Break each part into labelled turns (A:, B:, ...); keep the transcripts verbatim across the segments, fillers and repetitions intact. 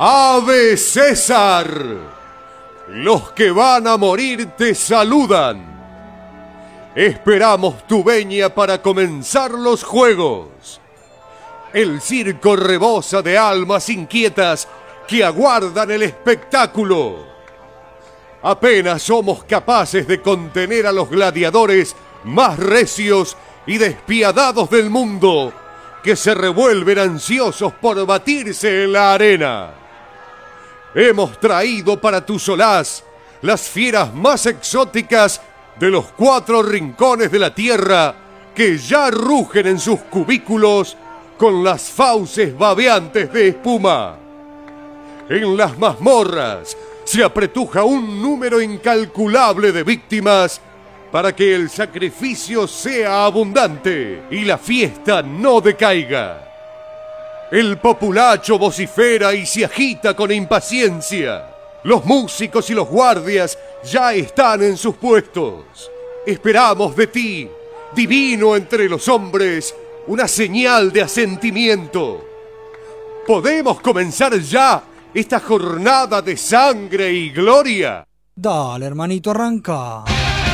A: ¡Ave César! Los que van a morir te saludan. Esperamos tu venia para comenzar los juegos. El circo rebosa de almas inquietas que aguardan el espectáculo. Apenas somos capaces de contener a los gladiadores más recios y despiadados del mundo, que se revuelven ansiosos por batirse en la arena. Hemos traído para tu solaz las fieras más exóticas de los cuatro rincones de la tierra, que ya rugen en sus cubículos con las fauces babeantes de espuma. En las mazmorras se apretuja un número incalculable de víctimas para que el sacrificio sea abundante y la fiesta no decaiga. El populacho vocifera y se agita con impaciencia. Los músicos y los guardias ya están en sus puestos. Esperamos de ti, divino entre los hombres, una señal de asentimiento. ¿Podemos comenzar ya esta jornada de sangre y gloria?
B: Dale, hermanito, arranca.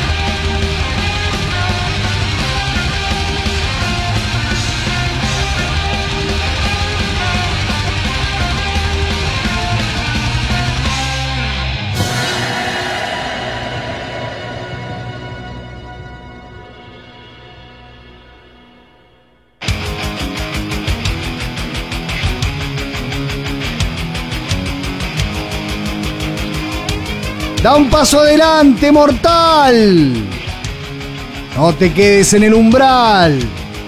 C: Da un paso adelante, mortal. No te quedes en el umbral.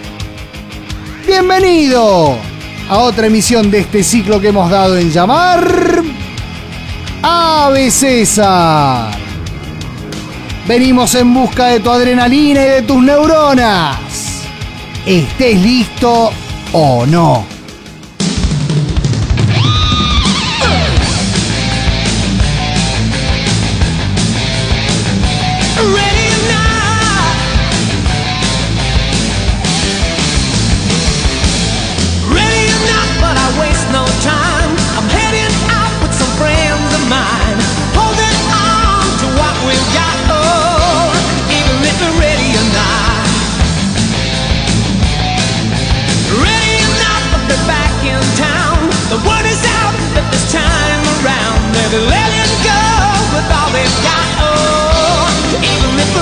C: Bienvenido a otra emisión de este ciclo que hemos dado en llamar Ave César. Venimos en busca de tu adrenalina y de tus neuronas. Estés listo o no.
D: Let it go with all they've got. Oh, even if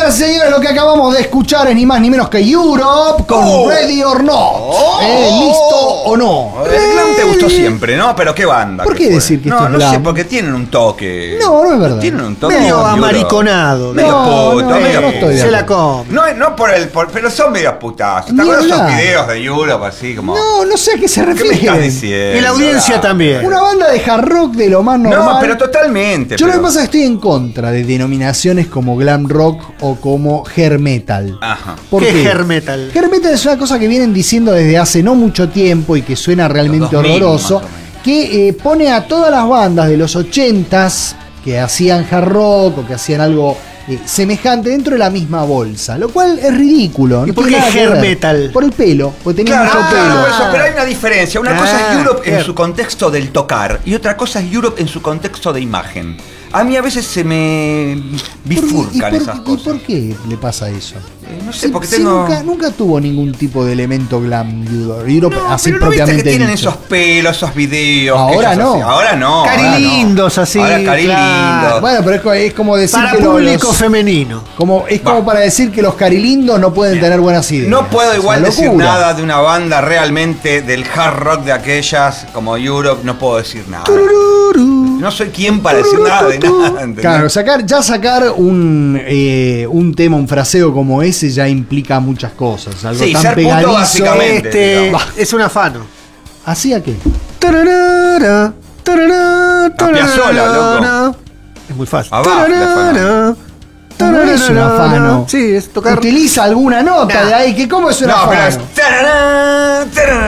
C: Señoras y señores, lo que acabamos de escuchar es ni más ni menos que Europe con
D: Oh.
C: Ready or Not.
D: Oh.
C: Eh, ¿Listo o no?
D: El glam te gustó siempre, ¿no? Pero qué banda.
C: ¿Por
D: que
C: qué
D: fue.
C: decir que
D: no,
C: esto es
D: no
C: glam?
D: sé, porque tienen un toque.
C: No, no es verdad.
D: Tienen un toque.
E: Medio
D: Europe.
E: amariconado.
D: Medio
C: No,
D: puto,
C: no,
D: medio
C: no
D: puto.
C: estoy de
E: Se la
C: acuerdo.
E: come.
D: No, no por el. Por, pero son medio putazos. ¿Te
C: Ni
D: acuerdas esos
C: hablar.
D: videos de Europe así como.
C: No, no sé a qué se
D: ¿Qué me estás
C: refieren.
D: diciendo?
E: Y la audiencia
D: Dale.
E: también.
C: Una banda de hard rock de lo más normal.
D: No, pero totalmente.
C: Yo lo que
D: pero-
C: pasa es que estoy en contra de denominaciones como glam rock o como hair metal.
D: Ajá.
C: ¿Por
E: ¿Qué
C: qué?
E: hair metal?
C: Hair metal es una cosa que vienen diciendo desde hace no mucho tiempo y que suena realmente
D: Los dos mil,
C: horroroso,
D: más o menos.
C: que eh, pone a todas las bandas de los ochentas que hacían hard rock o que hacían algo eh, semejante dentro de la misma bolsa, lo cual es ridículo.
E: ¿Y
C: no
E: por
C: tiene
E: qué
C: nada que
E: hair
C: ver.
E: metal?
C: Por el pelo, porque tenía
D: Claro,
C: mucho
D: claro,
C: pelo.
D: por eso, pero hay una diferencia. Una
E: Ah,
D: cosa es Europe en
E: claro.
D: su contexto del tocar y otra cosa es Europe en su contexto de imagen. A mí a veces se me
C: ¿Por qué?
D: bifurcan
C: ¿Y por,
D: esas
C: ¿Y
D: cosas.
C: por qué le pasa eso?
D: Eh, no sé,
C: Si-
D: porque
C: si
D: tengo...
C: nunca, nunca tuvo ningún tipo de elemento glam Europe, Europe
D: No,
C: así
D: pero no viste
C: propiamente
D: que tienen
C: dicho.
D: esos pelos, esos videos.
C: Ahora
D: que ellos
C: no.
D: hacían. Ahora no.
E: Cari
D: ahora no.
E: lindos así,
D: Ahora cari
E: claro.
D: lindos.
C: Bueno, pero es, co- es como decir
E: Para
C: que lo-
E: público
C: los-
E: femenino.
C: como, es como
D: Va.
C: para decir que los carilindos no pueden tener buenas ideas.
D: No puedo
C: Es
D: igual
C: una
D: decir
C: locura.
D: nada de una banda realmente del hard rock de aquellas como Europe, no puedo decir nada. No soy quien para decir nada de nada. ¿entendés?
C: Claro, sacar, ya sacar un, eh, un tema, un fraseo como ese ya implica muchas cosas. Algo
D: Sí,
C: tan
D: ser puto
C: pegadizo.
D: básicamente.
E: Este
D: digamos.
E: es un afano.
C: ¿Así a qué?
E: Tararara, tararara,
D: A Piazzolla, loco.
E: tararara. Es muy fácil.
D: Abajo,
E: Tararara,
C: No es un afano.
E: Sí, es tocar.
C: Utiliza alguna nota
E: Nah.
C: de ahí. que ¿Cómo es un
D: No,
C: afano?
D: pero es. tarará,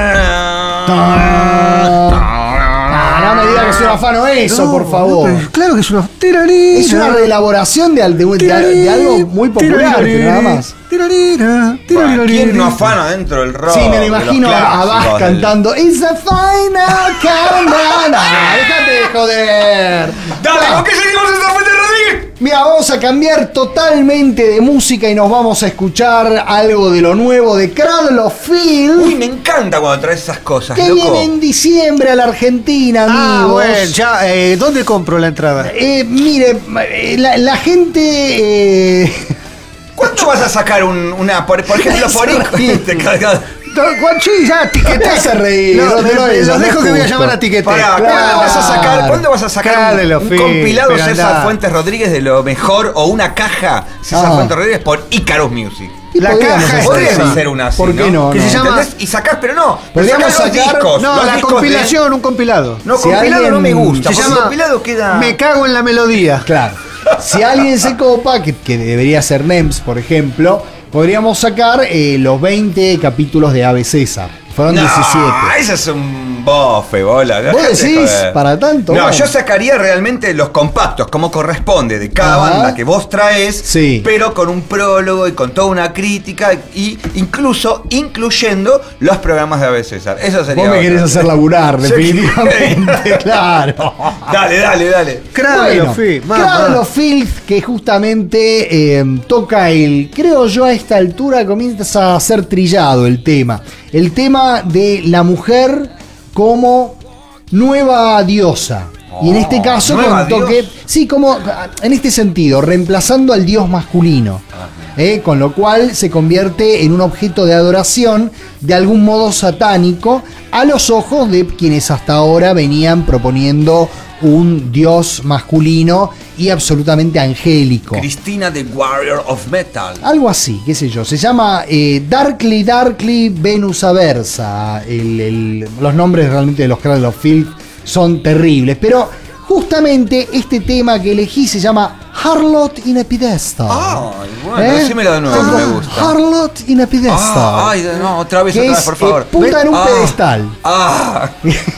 D: tarará.
C: Ah, no me digas que es un afano eso,
E: No,
C: por favor.
E: pero Claro que es una. Tirarira,
C: Es una reelaboración de, al- de, de- de algo muy popular, pero nada más.
E: Tirarira, tirarira,
D: ¿Quién no afana dentro del rock?
C: Sí, me lo
D: de los
C: imagino a
D: clásicos
C: Bach
D: del-
C: cantando It's the final countdown. Ah, déjate de joder.
D: Dale, ¿con qué seguimos esta fuente de Rodríguez?
C: Mira, vamos a cambiar totalmente de música y nos vamos a escuchar algo de lo nuevo de Cradle of Filth,
D: Uy, me encanta cuando traes esas cosas,
C: que
D: loco.
C: viene en diciembre a la Argentina, amigos.
E: Ah, bueno, ya, eh, ¿dónde compro la entrada?
C: Eh, mire, eh, la, la gente... eh,
D: ¿Cuándo vas a sacar un, una, por, por ejemplo, por
C: Sí.
D: te cargas-
E: Sí, ya,
C: ¿Qué te hace reír?
E: No,
C: No, no, no,
E: los
C: no
E: dejo
C: es
E: que voy a
C: justo.
E: llamar a Tiquete.
D: Pará,
C: Claro.
D: ¿cuándo vas a sacar, ¿cuándo vas a sacar
E: Cádelo,
D: un, un
E: Phil,
D: compilado
E: pero
D: César
E: andá.
D: Fuentes Rodríguez de lo mejor o una caja César
C: Ah.
D: Fuentes Rodríguez por Icarus Music?
C: Y
E: La
C: podríamos
E: caja
C: hacer
E: es
D: Podrías
C: eso.
E: tema.
D: hacer una así,
C: ¿Por qué no?
E: Que se
C: no?
E: llama-
D: ¿Entendés? Y sacás, pero no. pero
C: Podríamos
D: sacás los
C: sacar-
D: discos.
E: No,
D: los
E: la
D: discos de-
E: compilación, un compilado.
D: No,
C: Si
D: compilado no me
C: alguien-
D: gusta.
E: Se
D: porque
E: llama
D: compilado queda.
E: Me cago en la melodía.
C: Claro. Si alguien se copa, que, que debería ser NEMS, por ejemplo, podríamos sacar eh, los veinte capítulos de Ave César. Fueron
D: No,
C: diecisiete.
D: ese es un bofe, bola.
C: ¿Vos
D: Dejate de
C: decís
D: joder.
C: para tanto?
D: No,
C: Bueno.
D: yo sacaría realmente los compactos, como corresponde, de cada
C: Ajá.
D: banda que vos traes,
C: Sí.
D: pero con un prólogo y con toda una crítica, y incluso incluyendo los programas de A B César. Eso sería.
C: Vos me
D: otro.
C: querés hacer laburar,
D: Sí.
C: definitivamente, claro.
D: Dale, dale, dale.
E: Cradle
C: Bueno,
E: of Filth, mamá.
C: Cradle of Filth, que justamente eh, toca el, creo yo a esta altura comienza a ser trillado el tema. El tema de la mujer como nueva diosa. Y en este caso con
D: ¿nueva
C: un toque,
D: dios?
C: sí, como en este sentido, reemplazando al dios masculino. Eh, con lo cual se convierte en un objeto de adoración de algún modo satánico a los ojos de quienes hasta ahora venían proponiendo un dios masculino y absolutamente angélico.
D: Cristina the Warrior of Metal.
C: Algo así, qué sé yo. Se llama eh, Darkly Darkly Venus Aversa. El- el- los nombres realmente de los Cradle of Filth son terribles. Pero justamente este tema que elegí se llama Harlot in a Pedestal.
D: Ay, bueno, decímelo de nuevo,
C: Como
D: que me gusta.
C: Harlot in a Pedestal.
D: Ah, ay, no, otra vez,
C: que
D: otra
C: es,
D: vez, por favor.
C: eh, puta en un
D: Ah,
C: pedestal.
D: Ah,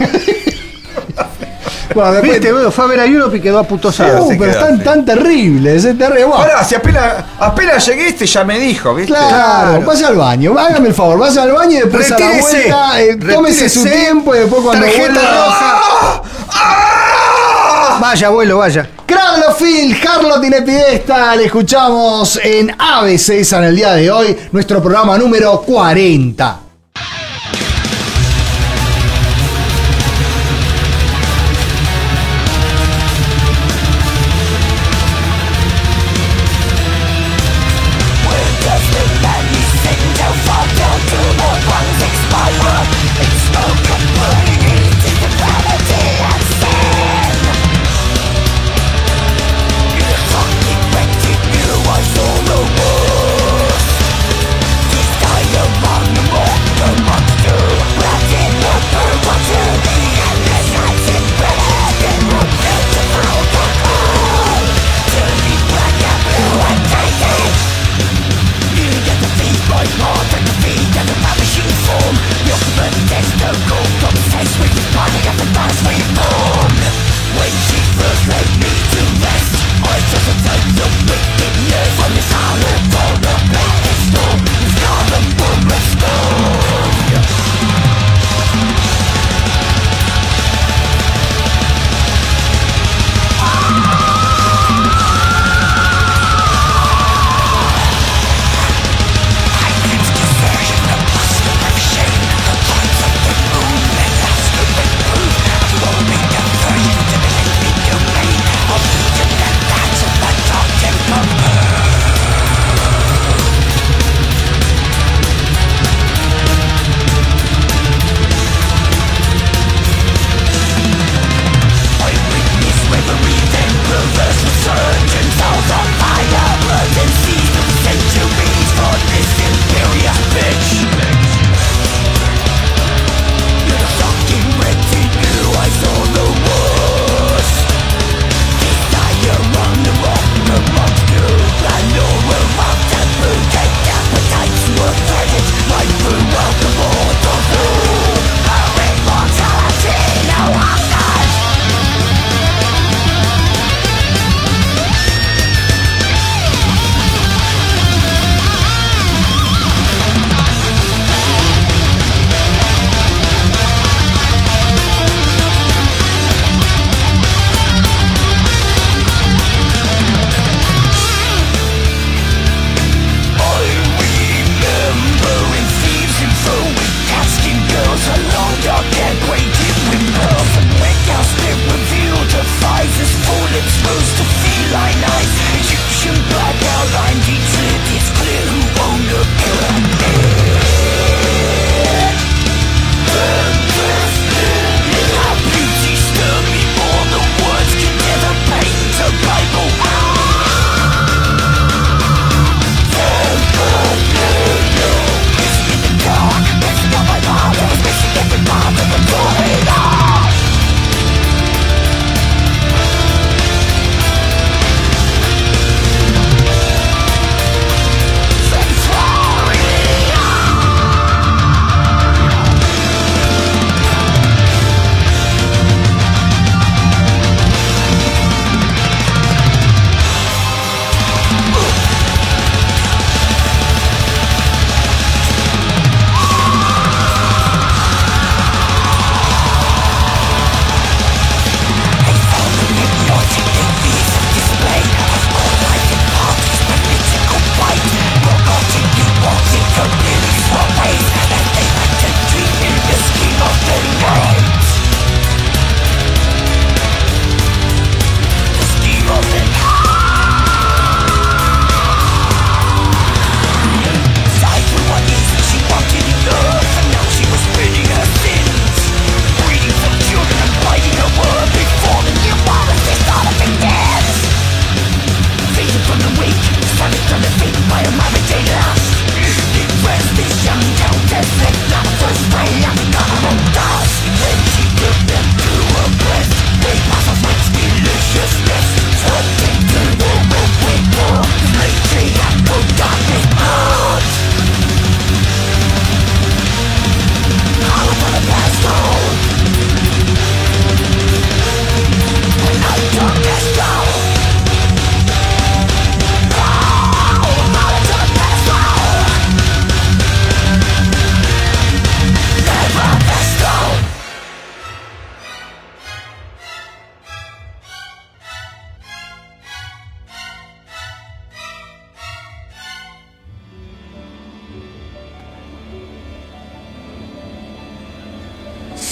C: Bueno, después-
E: Viste, bueno, fue a ver a Europe y quedó aputosado.
C: Uh,
D: se
C: pero
D: quedó
C: están
D: así.
C: tan terribles, es terrible. Bueno,
D: ahora, si apenas, apenas llegué, este ya me dijo, ¿viste?
C: claro, vaya al baño, hágame el favor, vaya al baño y después a la
E: Retírese,
C: vuelta, eh, tómese su
E: retírese,
C: tiempo y después cuando
E: tarjeta
C: vuelva...
E: roja.
D: ¡Ah!
E: Vaya, abuelo, vaya.
C: Cradle of Filth, Harlot in a Pedestal, escuchamos en A B C en el día de hoy, nuestro programa número cuarenta.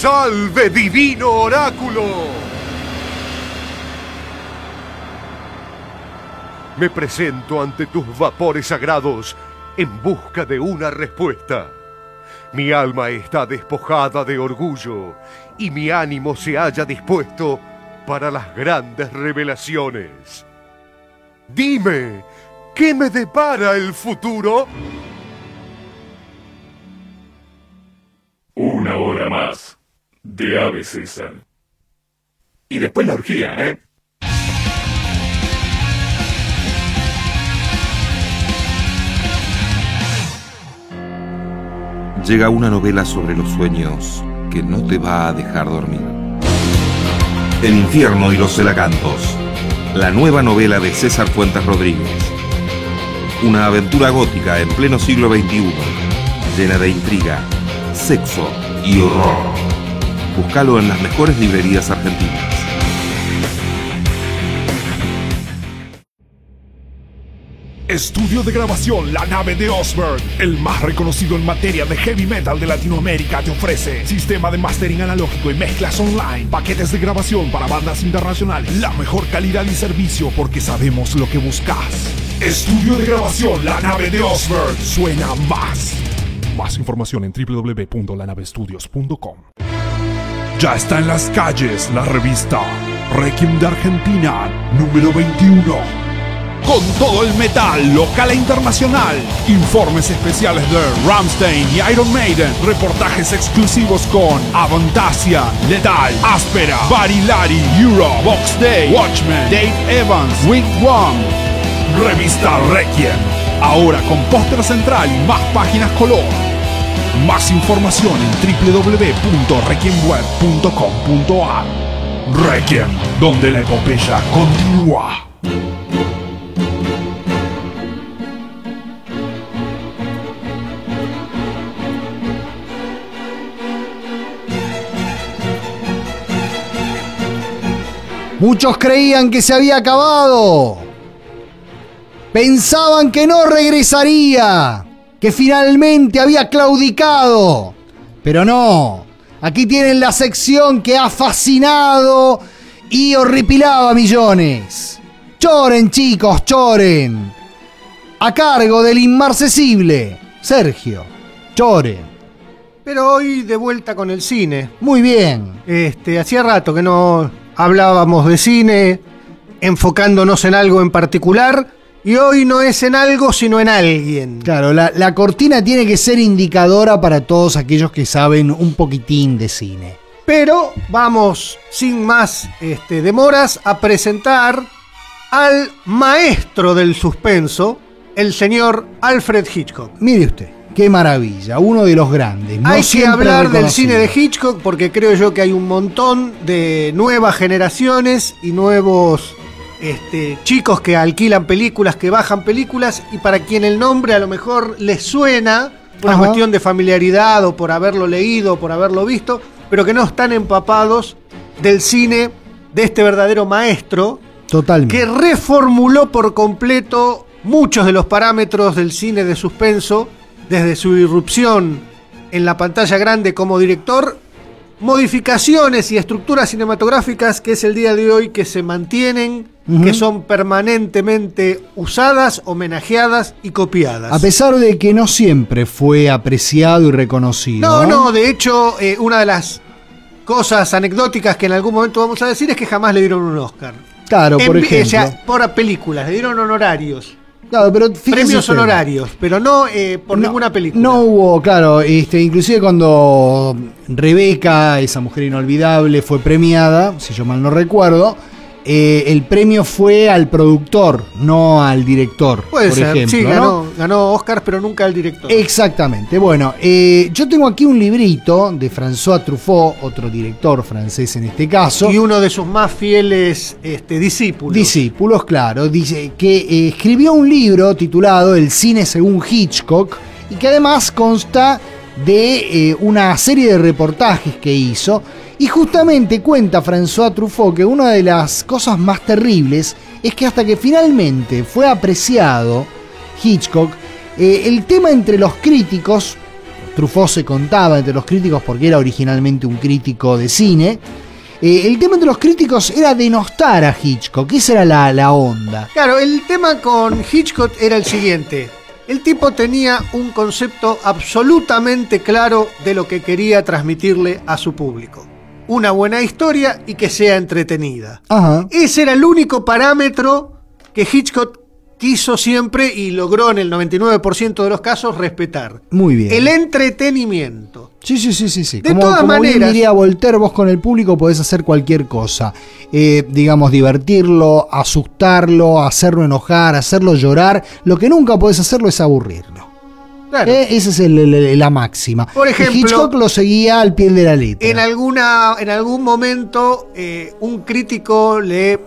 A: ¡Salve, divino oráculo! Me presento ante tus vapores sagrados en busca de una respuesta. Mi alma está despojada de orgullo y mi ánimo se halla dispuesto para las grandes revelaciones. Dime, ¿qué me depara el futuro?
F: Una hora más de Ave César. Y después la orgía, ¿eh?
G: Llega una novela sobre los sueños que no te va a dejar dormir. El infierno y los celacantos. La nueva novela de César Fuentes Rodríguez. Una aventura gótica en pleno siglo veintiuno, llena de intriga, sexo y horror. Búscalo en las mejores librerías argentinas.
H: Estudio de grabación La Nave de Osberg, el más reconocido en materia de heavy metal de Latinoamérica, te ofrece sistema de mastering analógico y mezclas online, paquetes de grabación para bandas internacionales, la mejor calidad y servicio porque sabemos lo que buscas. Estudio de grabación La Nave de Osberg, suena más. Más información en w w w punto la nave studios punto com. Ya está en las calles la revista Requiem de Argentina número veintiuno. Con todo el metal local e internacional, informes especiales de Rammstein y Iron Maiden, reportajes exclusivos con Avantasia, Lethal, Áspera, Barilari, Europe, Box Day, Watchmen, Dave Evans, Wigwam. Revista Requiem, ahora con póster central y más páginas color. Más información en w w w punto requiem web punto com punto a r. Requiem, donde la epopeya continúa.
C: Muchos creían que se había acabado. Pensaban que no regresaría, que finalmente había claudicado. Pero no. Aquí tienen la sección que ha fascinado y horripilado a millones. Choren, chicos, choren. A cargo del inmarcesible Sergio Choren.
E: Pero hoy de vuelta con el cine.
C: Muy bien.
E: Este, hacía rato que no hablábamos de cine, enfocándonos en algo en particular, y hoy no es en algo, sino en alguien.
C: Claro, la, la cortina tiene que ser indicadora para todos aquellos que saben un poquitín de cine.
E: Pero vamos, sin más este, demoras, a presentar al maestro del suspenso, el señor Alfred Hitchcock.
C: Mire usted. Qué maravilla, uno de los grandes. No
E: hay que hablar del cine de
C: reconocido.
E: Hitchcock porque creo yo que hay un montón de nuevas generaciones y nuevos este, chicos que alquilan películas, que bajan películas, y para quien el nombre a lo mejor les suena, por una
C: Ajá.
E: cuestión de familiaridad o por haberlo leído o por haberlo visto, pero que no están empapados del cine de este verdadero maestro
C: Totalmente.
E: que reformuló por completo muchos de los parámetros del cine de suspenso desde su irrupción en la pantalla grande como director, modificaciones y estructuras cinematográficas que es el día de hoy que se mantienen, uh-huh. que son permanentemente usadas, homenajeadas y copiadas.
C: A pesar de que no siempre fue apreciado y reconocido.
E: No,
C: ¿eh?
E: no, de hecho, eh, una de las cosas anecdóticas que en algún momento vamos a decir es que jamás le dieron un Oscar.
C: Claro, por
E: En-
C: ejemplo.
E: O sea, por películas, le dieron honorarios.
C: Claro, pero fíjese
E: Premios
C: usted.
E: honorarios, pero no eh, por
C: No,
E: ninguna película.
C: No hubo, claro, este, inclusive cuando Rebeca, esa mujer inolvidable, fue premiada, si yo mal no recuerdo, eh, el premio fue al productor, no al director,
E: Puede
C: por
E: ser,
C: ejemplo,
E: sí,
C: ¿no?
E: ganó, ganó Oscar, pero nunca el director.
C: Exactamente. Bueno, eh, yo tengo aquí un librito de François Truffaut, otro director francés en este caso.
E: Y uno de sus más fieles este, discípulos.
C: Discípulos, claro. Dice que eh, escribió un libro titulado El cine según Hitchcock y que además consta de eh, una serie de reportajes que hizo. Y justamente cuenta François Truffaut que una de las cosas más terribles es que hasta que finalmente fue apreciado Hitchcock, eh, el tema entre los críticos, Truffaut se contaba entre los críticos porque era originalmente un crítico de cine. Eh, el tema entre los críticos era denostar a Hitchcock, esa era la, la onda.
E: Claro, el tema con Hitchcock era el siguiente. El tipo tenía un concepto absolutamente claro de lo que quería transmitirle a su público. Una buena historia y que sea entretenida.
C: Ajá.
E: Ese era el único parámetro que Hitchcock quiso siempre y logró en el noventa y nueve por ciento de los casos respetar.
C: Muy bien.
E: El entretenimiento.
C: Sí, sí, sí, sí, sí.
E: De
C: como,
E: todas
C: como bien
E: maneras,
C: diría Voltaire, vos con el público podés hacer cualquier cosa. Eh, digamos, divertirlo, asustarlo, hacerlo enojar, hacerlo llorar. Lo que nunca podés hacerlo es aburrirlo.
E: claro,
C: Eh, esa es el- el- la máxima.
E: Por ejemplo,
C: Hitchcock lo seguía al pie de la letra.
E: en alguna en algún momento eh, un crítico le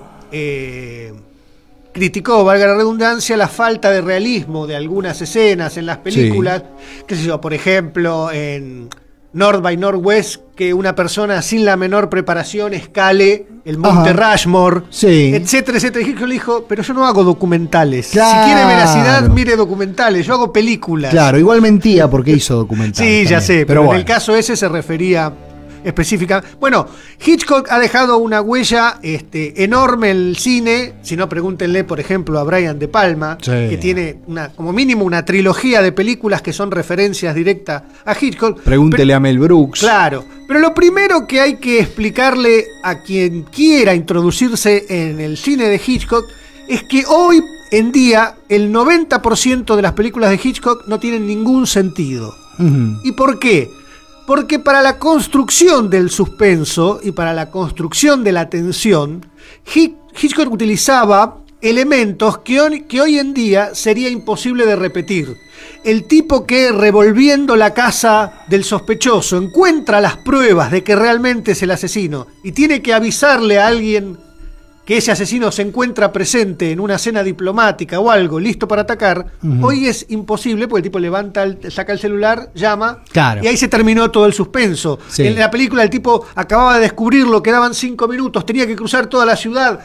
E: eh, criticó, valga la redundancia, la falta de realismo de algunas escenas en las películas. Qué sé yo, por ejemplo, en North by Northwest, que una persona sin la menor preparación escale el Monte
C: Ajá.
E: Rushmore,
C: Sí.
E: etcétera, etcétera. Y Hitchcock le dijo, pero yo no hago documentales.
C: Claro.
E: Si quiere veracidad, mire documentales. Yo hago películas.
C: Claro, igual mentía porque hizo documental.
E: Sí, ya
C: también.
E: sé, pero,
C: bueno.
E: en el caso ese se refería específica. Bueno, Hitchcock ha dejado una huella este, enorme en el cine. Si no, pregúntenle, por ejemplo, a Brian De Palma,
C: Sí.
E: que tiene una, como mínimo una trilogía de películas que son referencias directas a Hitchcock.
C: Pregúntele a Mel Brooks.
E: Claro, pero lo primero que hay que explicarle a quien quiera introducirse en el cine de Hitchcock es que hoy en día el noventa por ciento de las películas de Hitchcock no tienen ningún sentido.
C: Ujú.
E: ¿Y por qué? Porque para la construcción del suspenso y para la construcción de la tensión, Hi- Hitchcock utilizaba elementos que hoy, que hoy en día sería imposible de repetir. El tipo que, revolviendo la casa del sospechoso, encuentra las pruebas de que realmente es el asesino y tiene que avisarle a alguien que ese asesino se encuentra presente en una cena diplomática o algo, listo para atacar,
C: Ujú.
E: hoy es imposible porque el tipo levanta, el- saca el celular, llama,
C: Claro.
E: y ahí se terminó todo el suspenso.
C: Sí.
E: En la película el tipo acababa de descubrirlo, quedaban cinco minutos, tenía que cruzar toda la ciudad.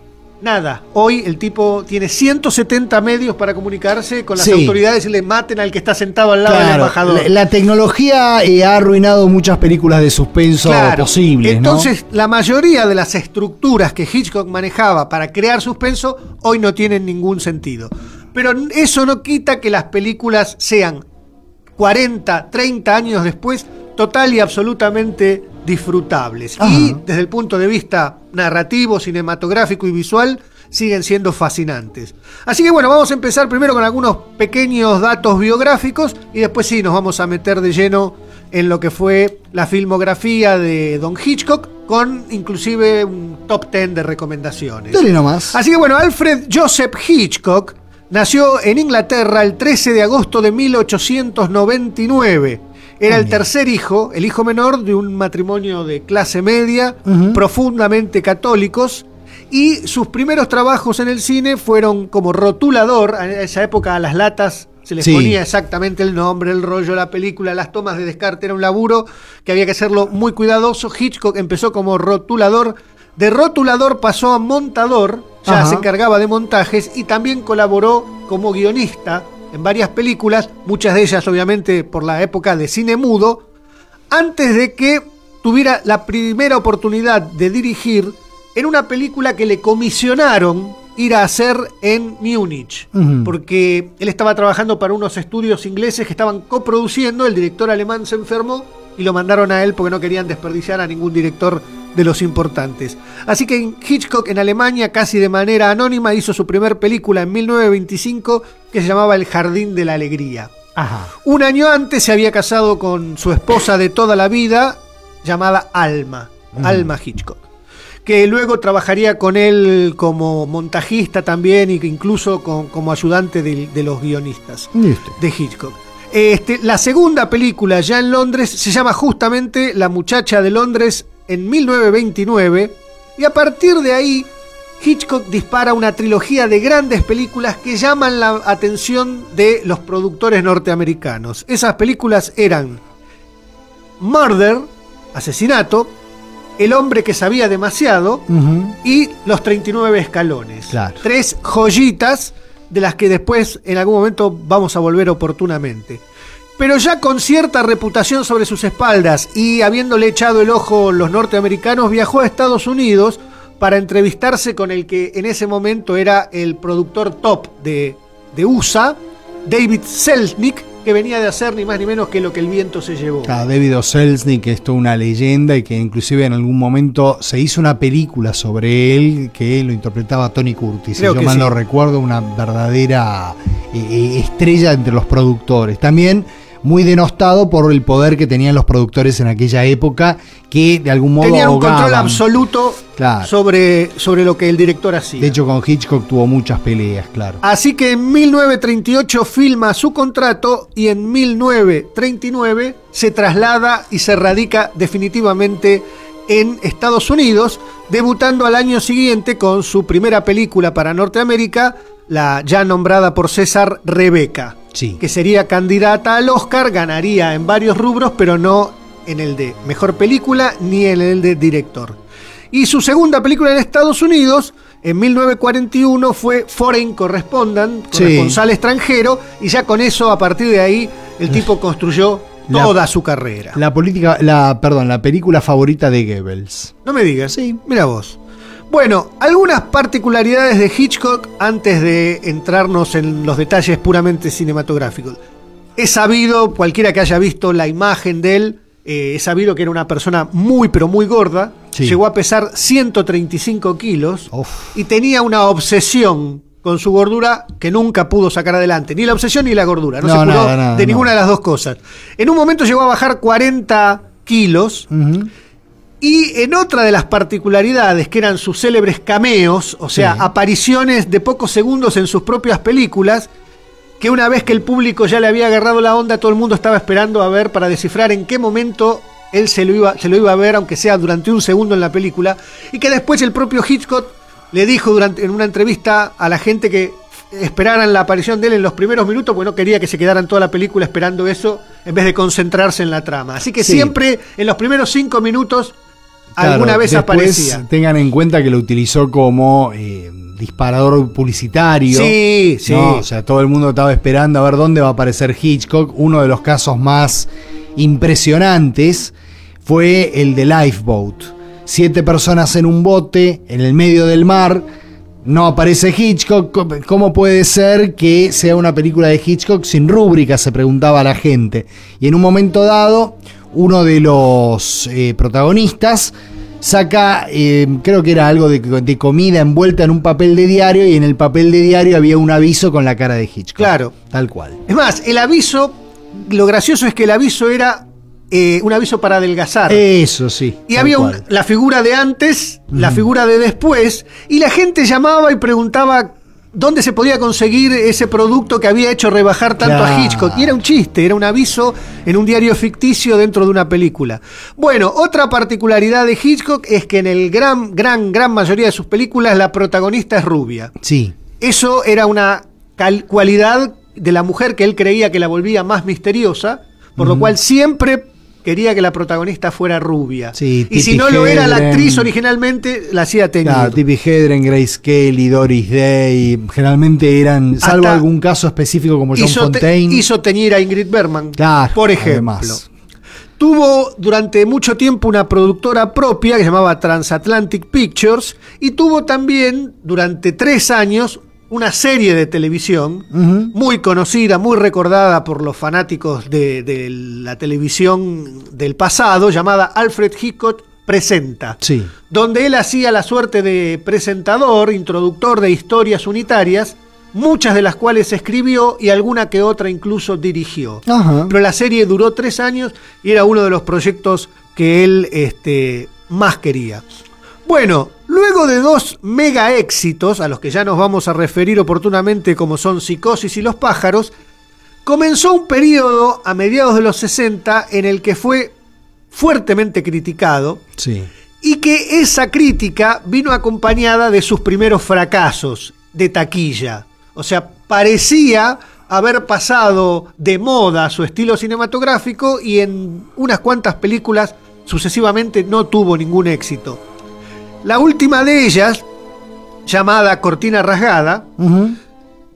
E: Nada. Hoy el tipo tiene ciento setenta medios para comunicarse con las
C: Sí.
E: autoridades y le maten al que está sentado al lado del
C: Claro,
E: embajador.
C: la, la tecnología eh, ha arruinado muchas películas de suspenso
E: Claro.
C: posibles, ¿no?
E: Entonces, la mayoría de las estructuras que Hitchcock manejaba para crear suspenso hoy no tienen ningún sentido. Pero eso no quita que las películas sean cuarenta, treinta años después total y absolutamente disfrutables.
C: Ajá.
E: Y desde el punto de vista narrativo, cinematográfico y visual siguen siendo fascinantes. Así que bueno, vamos a empezar primero con algunos pequeños datos biográficos y después sí nos vamos a meter de lleno en lo que fue la filmografía de Don Hitchcock, con inclusive un top ten de recomendaciones.
C: Dale nomás.
E: Así que bueno, Alfred Joseph Hitchcock nació en Inglaterra el trece de agosto de mil ochocientos noventa y nueve. Era el tercer hijo, el hijo menor de un matrimonio de clase media,
C: Ujú.
E: profundamente católicos, y sus primeros trabajos en el cine fueron como rotulador. En esa época a las latas se les
C: Sí.
E: ponía exactamente el nombre, el rollo, la película, las tomas de descarte, era un laburo que había que hacerlo muy cuidadoso. Hitchcock empezó como rotulador, de rotulador pasó a montador, ya
C: Ajá.
E: se encargaba de montajes y también colaboró como guionista en varias películas, muchas de ellas obviamente por la época de cine mudo, antes de que tuviera la primera oportunidad de dirigir en una película que le comisionaron ir a hacer en Múnich,
C: Ujú.
E: porque él estaba trabajando para unos estudios ingleses que estaban coproduciendo, el director alemán se enfermó y lo mandaron a él porque no querían desperdiciar a ningún director de los importantes. Así que Hitchcock en Alemania, casi de manera anónima, hizo su primer película en mil novecientos veinticinco que se llamaba El Jardín de la Alegría.
C: Ajá.
E: Un año antes se había casado con su esposa de toda la vida, llamada Alma,
C: Mm.
E: Alma Hitchcock, que luego trabajaría con él como montajista también e incluso con- como ayudante de, de los guionistas
C: Listo.
E: de Hitchcock. Este, la segunda película ya en Londres se llama justamente La muchacha de Londres en mil novecientos veintinueve y a partir de ahí Hitchcock dispara una trilogía de grandes películas que llaman la atención de los productores norteamericanos. Esas películas eran Murder, Asesinato, El hombre que sabía demasiado
C: Ujú.
E: y Los treinta y nueve escalones.
C: Claro.
E: Tres joyitas de las que después en algún momento vamos a volver oportunamente. pero ya con cierta reputación sobre sus espaldas y habiéndole echado el ojo los norteamericanos, viajó a Estados Unidos para entrevistarse con el que en ese momento era el productor top de, de U S A, David Selznick, que venía de hacer ni más ni menos que Lo que el viento se llevó.
C: Claro, David O. Selznick, que es toda una leyenda y que inclusive en algún momento se hizo una película sobre él que lo interpretaba Tony Curtis.
E: Creo
C: si yo
E: que
C: mal
E: sí.
C: no recuerdo, una verdadera eh, estrella entre los productores. También muy denostado por el poder que tenían los productores en aquella época, que de algún modo
E: Tenían un
C: ahogaban.
E: control absoluto
C: Claro.
E: sobre, sobre lo que el director hacía.
C: De hecho, con Hitchcock tuvo muchas peleas, claro.
E: Así que en mil novecientos treinta y ocho filma su contrato y en mil novecientos treinta y nueve se traslada y se radica definitivamente en Estados Unidos, debutando al año siguiente con su primera película para Norteamérica, la ya nombrada por César Rebeca,
C: Sí.
E: que sería candidata al Oscar, ganaría en varios rubros, pero no en el de mejor película ni en el de director. Y su segunda película en Estados Unidos, en mil novecientos cuarenta y uno, fue Foreign Correspondent,
C: Sí.
E: corresponsal extranjero, y ya con eso, a partir de ahí, el tipo construyó
C: La-
E: toda su carrera.
C: La política, la, perdón, la película favorita de Goebbels.
E: No me digas.
C: Sí.
E: Mira vos. Bueno, algunas particularidades de Hitchcock antes de entrarnos en los detalles puramente cinematográficos. He sabido, cualquiera que haya visto la imagen de él, eh, he sabido que era una persona muy pero muy gorda.
C: Sí.
E: Llegó a pesar ciento treinta y cinco kilos
C: Uf.
E: y tenía una obsesión con su gordura que nunca pudo sacar adelante. Ni la obsesión ni la gordura. No,
C: No,
E: se curó
C: nada, nada,
E: de
C: no.
E: ninguna de las dos cosas. En un momento llegó a bajar cuarenta kilos.
C: Ujú.
E: Y en otra de las particularidades, que eran sus célebres cameos, o sea,
C: Sí.
E: apariciones de pocos segundos en sus propias películas, que una vez que el público ya le había agarrado la onda, todo el mundo estaba esperando a ver para descifrar en qué momento él se lo iba, se lo iba a ver, aunque sea durante un segundo en la película, y que después el propio Hitchcock le dijo durante, en una entrevista a la gente que esperaran la aparición de él en los primeros minutos, porque no quería que se quedaran toda la película esperando eso, en vez de concentrarse en la trama. Así que
C: Sí.
E: siempre en los primeros cinco minutos
C: Claro,
E: alguna vez
C: después
E: aparecía.
C: Tengan en cuenta que lo utilizó como eh, disparador publicitario.
E: Sí, sí.
C: ¿no? O sea, todo el mundo estaba esperando a ver dónde va a aparecer Hitchcock. Uno de los casos más impresionantes fue el de Lifeboat. Siete personas en un bote en el medio del mar. No aparece Hitchcock. ¿Cómo puede ser que sea una película de Hitchcock sin rúbrica? Se preguntaba la gente. Y en un momento dado, uno de los eh, protagonistas saca, eh, creo que era algo de, de comida envuelta en un papel de diario, y en el papel de diario había un aviso con la cara de Hitchcock.
E: Claro.
C: Tal cual.
E: Es más, el aviso, lo gracioso es que el aviso era eh, un aviso para adelgazar.
C: Eso sí.
E: y
C: tal
E: había un-
C: cual.
E: la figura de antes, la
C: Ujú.
E: figura de después, y la gente llamaba y preguntaba dónde se podía conseguir ese producto que había hecho rebajar tanto a
C: Claro.
E: Hitchcock. Y era un chiste, era un aviso en un diario ficticio dentro de una película. Bueno, otra particularidad de Hitchcock es que en el gran, gran, gran mayoría de sus películas la protagonista es rubia.
C: Sí.
E: Eso era una cal- cualidad de la mujer que él creía que la volvía más misteriosa, por lo
C: Ujú.
E: cual siempre quería que la protagonista fuera rubia.
C: Sí,
E: y si
C: Tippi
E: no lo era la
C: Hedren.
E: actriz originalmente, la hacía teñir.
C: Claro, Tippi Hedren, Grace Kelly, Doris Day, generalmente eran, salvo
E: Hasta
C: algún caso específico como John
E: hizo, te-
C: Fontaine.
E: hizo teñir a Ingrid Bergman,
C: Claro,
E: por ejemplo.
C: además.
E: Tuvo durante mucho tiempo una productora propia que se llamaba Transatlantic Pictures, y tuvo también durante tres años una serie de televisión
C: Ujú.
E: muy conocida, muy recordada por los fanáticos de, de la televisión del pasado, llamada Alfred Hitchcock Presenta,
C: Sí.
E: donde él hacía la suerte de presentador, introductor de historias unitarias, muchas de las cuales escribió y alguna que otra incluso dirigió.
C: Ajá.
E: Pero la serie duró tres años y era uno de los proyectos que él este, más quería. Bueno, luego de dos mega éxitos, a los que ya nos vamos a referir oportunamente, como son Psicosis y Los pájaros, comenzó un periodo a mediados de los sesenta en el que fue fuertemente criticado,
C: Sí.
E: y que esa crítica vino acompañada de sus primeros fracasos de taquilla. O sea, parecía haber pasado de moda su estilo cinematográfico y en unas cuantas películas sucesivamente no tuvo ningún éxito. La última de ellas, llamada Cortina Rasgada,
C: Ujú.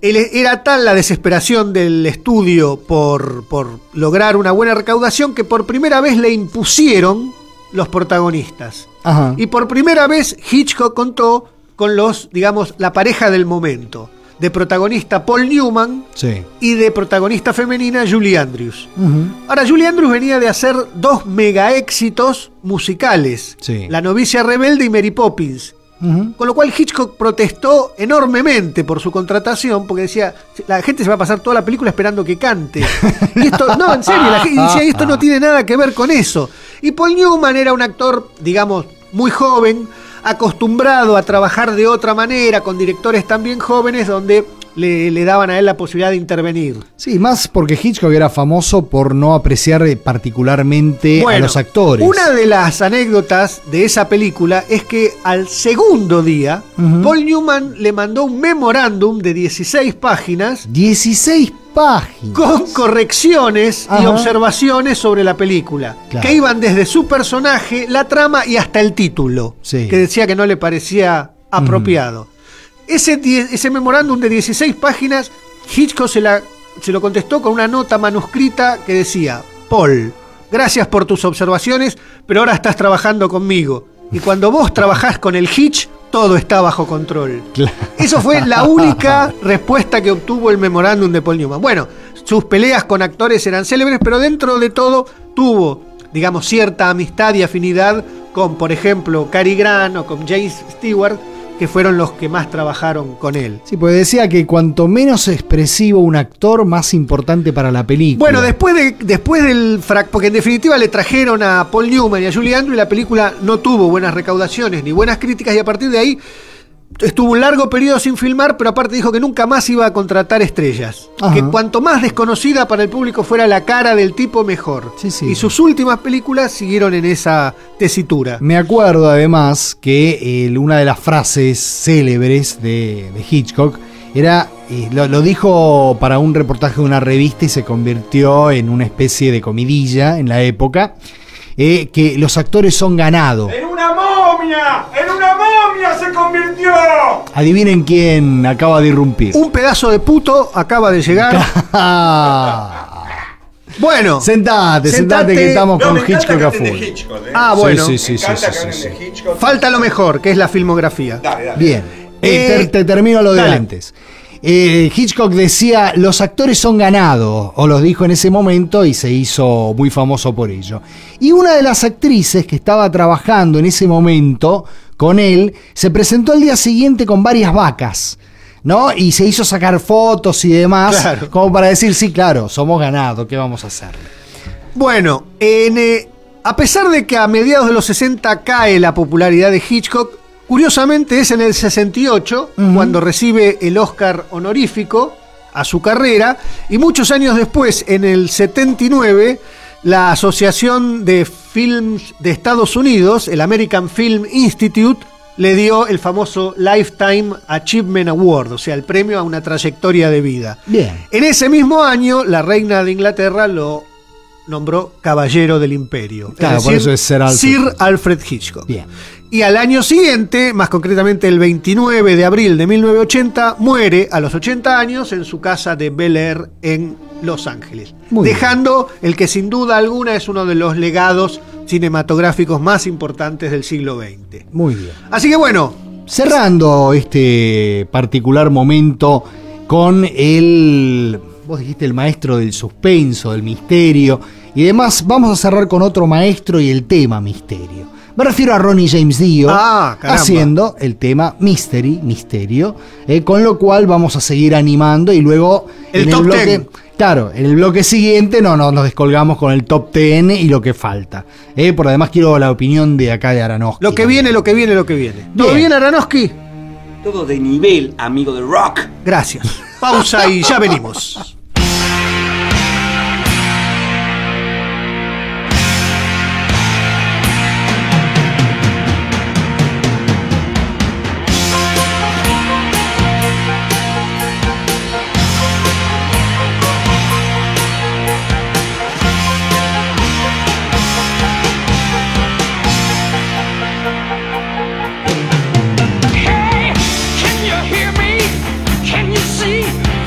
E: era tal la desesperación del estudio por, por lograr una buena recaudación que por primera vez le impusieron los protagonistas.
C: Ajá.
E: Y por primera vez Hitchcock contó con los, digamos, la pareja del momento. De protagonista Paul Newman,
C: Sí.
E: y de protagonista femenina Julie Andrews.
C: Ujú.
E: Ahora, Julie Andrews venía de hacer dos mega éxitos musicales.
C: Sí.
E: La novicia rebelde y Mary Poppins.
C: Ujú.
E: Con lo cual Hitchcock protestó enormemente por su contratación, porque decía, la gente se va a pasar toda la película esperando que cante. Y esto, no, en serio, la gente decía, esto no tiene nada que ver con eso. Y Paul Newman era un actor, digamos, muy joven, acostumbrado a trabajar de otra manera, con directores también jóvenes, donde le, le daban a él la posibilidad de intervenir.
C: Sí, más porque Hitchcock era famoso por no apreciar particularmente a los actores.
E: Una de las anécdotas de esa película es que al segundo día,
C: Ujú.
E: Paul Newman le mandó un memorándum de dieciséis páginas
C: dieciséis páginas.
E: con correcciones y
C: Ajá.
E: observaciones sobre la película,
C: Claro.
E: que iban desde su personaje, la trama y hasta el título,
C: Sí.
E: que decía que no le parecía apropiado. Ese, die- ese memorándum de dieciséis páginas, Hitchcock se, la, se lo contestó con una nota manuscrita que decía: Paul, gracias por tus observaciones, pero ahora estás trabajando conmigo. Y cuando vos trabajás con el Hitch, todo está bajo control.
C: Claro.
E: Eso fue la única respuesta que obtuvo el memorándum de Paul Newman. Bueno, sus peleas con actores eran célebres, pero dentro de todo tuvo, digamos, cierta amistad y afinidad con, por ejemplo, Cary Grant o con James Stewart, que fueron los que más trabajaron con él.
C: Sí, pues decía que cuanto menos expresivo un actor, más importante para la película.
E: Bueno, después, de, después del frac, porque en definitiva le trajeron a Paul Newman y a Julie Andrews y la película no tuvo buenas recaudaciones ni buenas críticas, y a partir de ahí estuvo un largo periodo sin filmar, pero aparte dijo que nunca más iba a contratar estrellas.
C: Ajá.
E: Que cuanto más desconocida para el público fuera la cara del tipo, mejor.
C: Sí, sí.
E: Y sus últimas películas siguieron en esa tesitura.
C: Me acuerdo además que eh, una de las frases célebres de, de Hitchcock era, eh, lo, lo dijo para un reportaje de una revista y se convirtió en una especie de comidilla en la época, eh, que los actores son ganado.
H: ¡En una momia! ¡En una momia se convirtió!
C: Adivinen quién acaba de irrumpir.
E: Un pedazo de puto acaba de llegar. Bueno,
C: sentate, sentate,
E: sentate,
C: que estamos
D: No,
C: con
D: me encanta
C: Hitchcock
D: que
C: a
D: hablen de
C: full.
D: Hitchcock, ¿eh?
E: ah, bueno,
C: Sí, sí,
D: Me
C: sí,
D: encanta
C: sí,
D: que hablen
C: sí,
D: de
C: sí.
D: Hitchcock.
E: falta lo mejor, que es la filmografía.
D: Dale, dale.
C: Bien, Eh,
E: Eh,
C: te, te termino lo de
E: dale.
C: antes. Eh, Hitchcock decía, los actores son ganados, o los dijo en ese momento y se hizo muy famoso por ello. Y una de las actrices que estaba trabajando en ese momento con él, se presentó al día siguiente con varias vacas, ¿no? Y se hizo sacar fotos y demás,
E: Claro.
C: como para decir, sí, claro, somos ganados, ¿qué vamos a hacer?
E: Bueno, en, eh, a pesar de que a mediados de los sesenta cae la popularidad de Hitchcock, curiosamente es en el sesenta y ocho
C: Ujú.
E: cuando recibe el Oscar honorífico a su carrera, y muchos años después, en el setenta y nueve, la Asociación de Films de Estados Unidos, el American Film Institute, le dio el famoso Lifetime Achievement Award, o sea, el premio a una trayectoria de vida.
C: Bien.
E: En ese mismo año, la reina de Inglaterra lo nombró Caballero del Imperio.
C: Claro, por eso es Sir Alfred.
E: Sir Alfred Hitchcock.
C: Bien.
E: Y al año siguiente, más concretamente el veintinueve de abril de mil novecientos ochenta, muere a los ochenta años en su casa de Bel Air en Los Ángeles,
C: Muy bien.
E: dejando el que sin duda alguna es uno de los legados cinematográficos más importantes del siglo veinte.
C: Muy bien.
E: Así que bueno,
C: Cerrando este particular momento con el, vos dijiste, el maestro del suspenso, del misterio y demás, vamos a cerrar con otro maestro y el tema misterio. Me refiero a Ronnie James Dio,
E: Ah, caramba.
C: haciendo el tema Mystery, misterio, eh, con lo cual vamos a seguir animando y luego
E: El
C: en
E: top
C: el bloque,
E: ten.
C: claro, en el bloque siguiente no, no nos descolgamos con el top ten y lo que falta. Eh, por además quiero la opinión de acá de Aronofsky.
E: lo que viene, lo que viene, lo que viene. ¿Todo
C: Bien.
E: bien, Aronofsky?
I: Todo de nivel, amigo del rock.
E: Gracias. Pausa y ya venimos.
J: Hey, can you hear me? Can you see?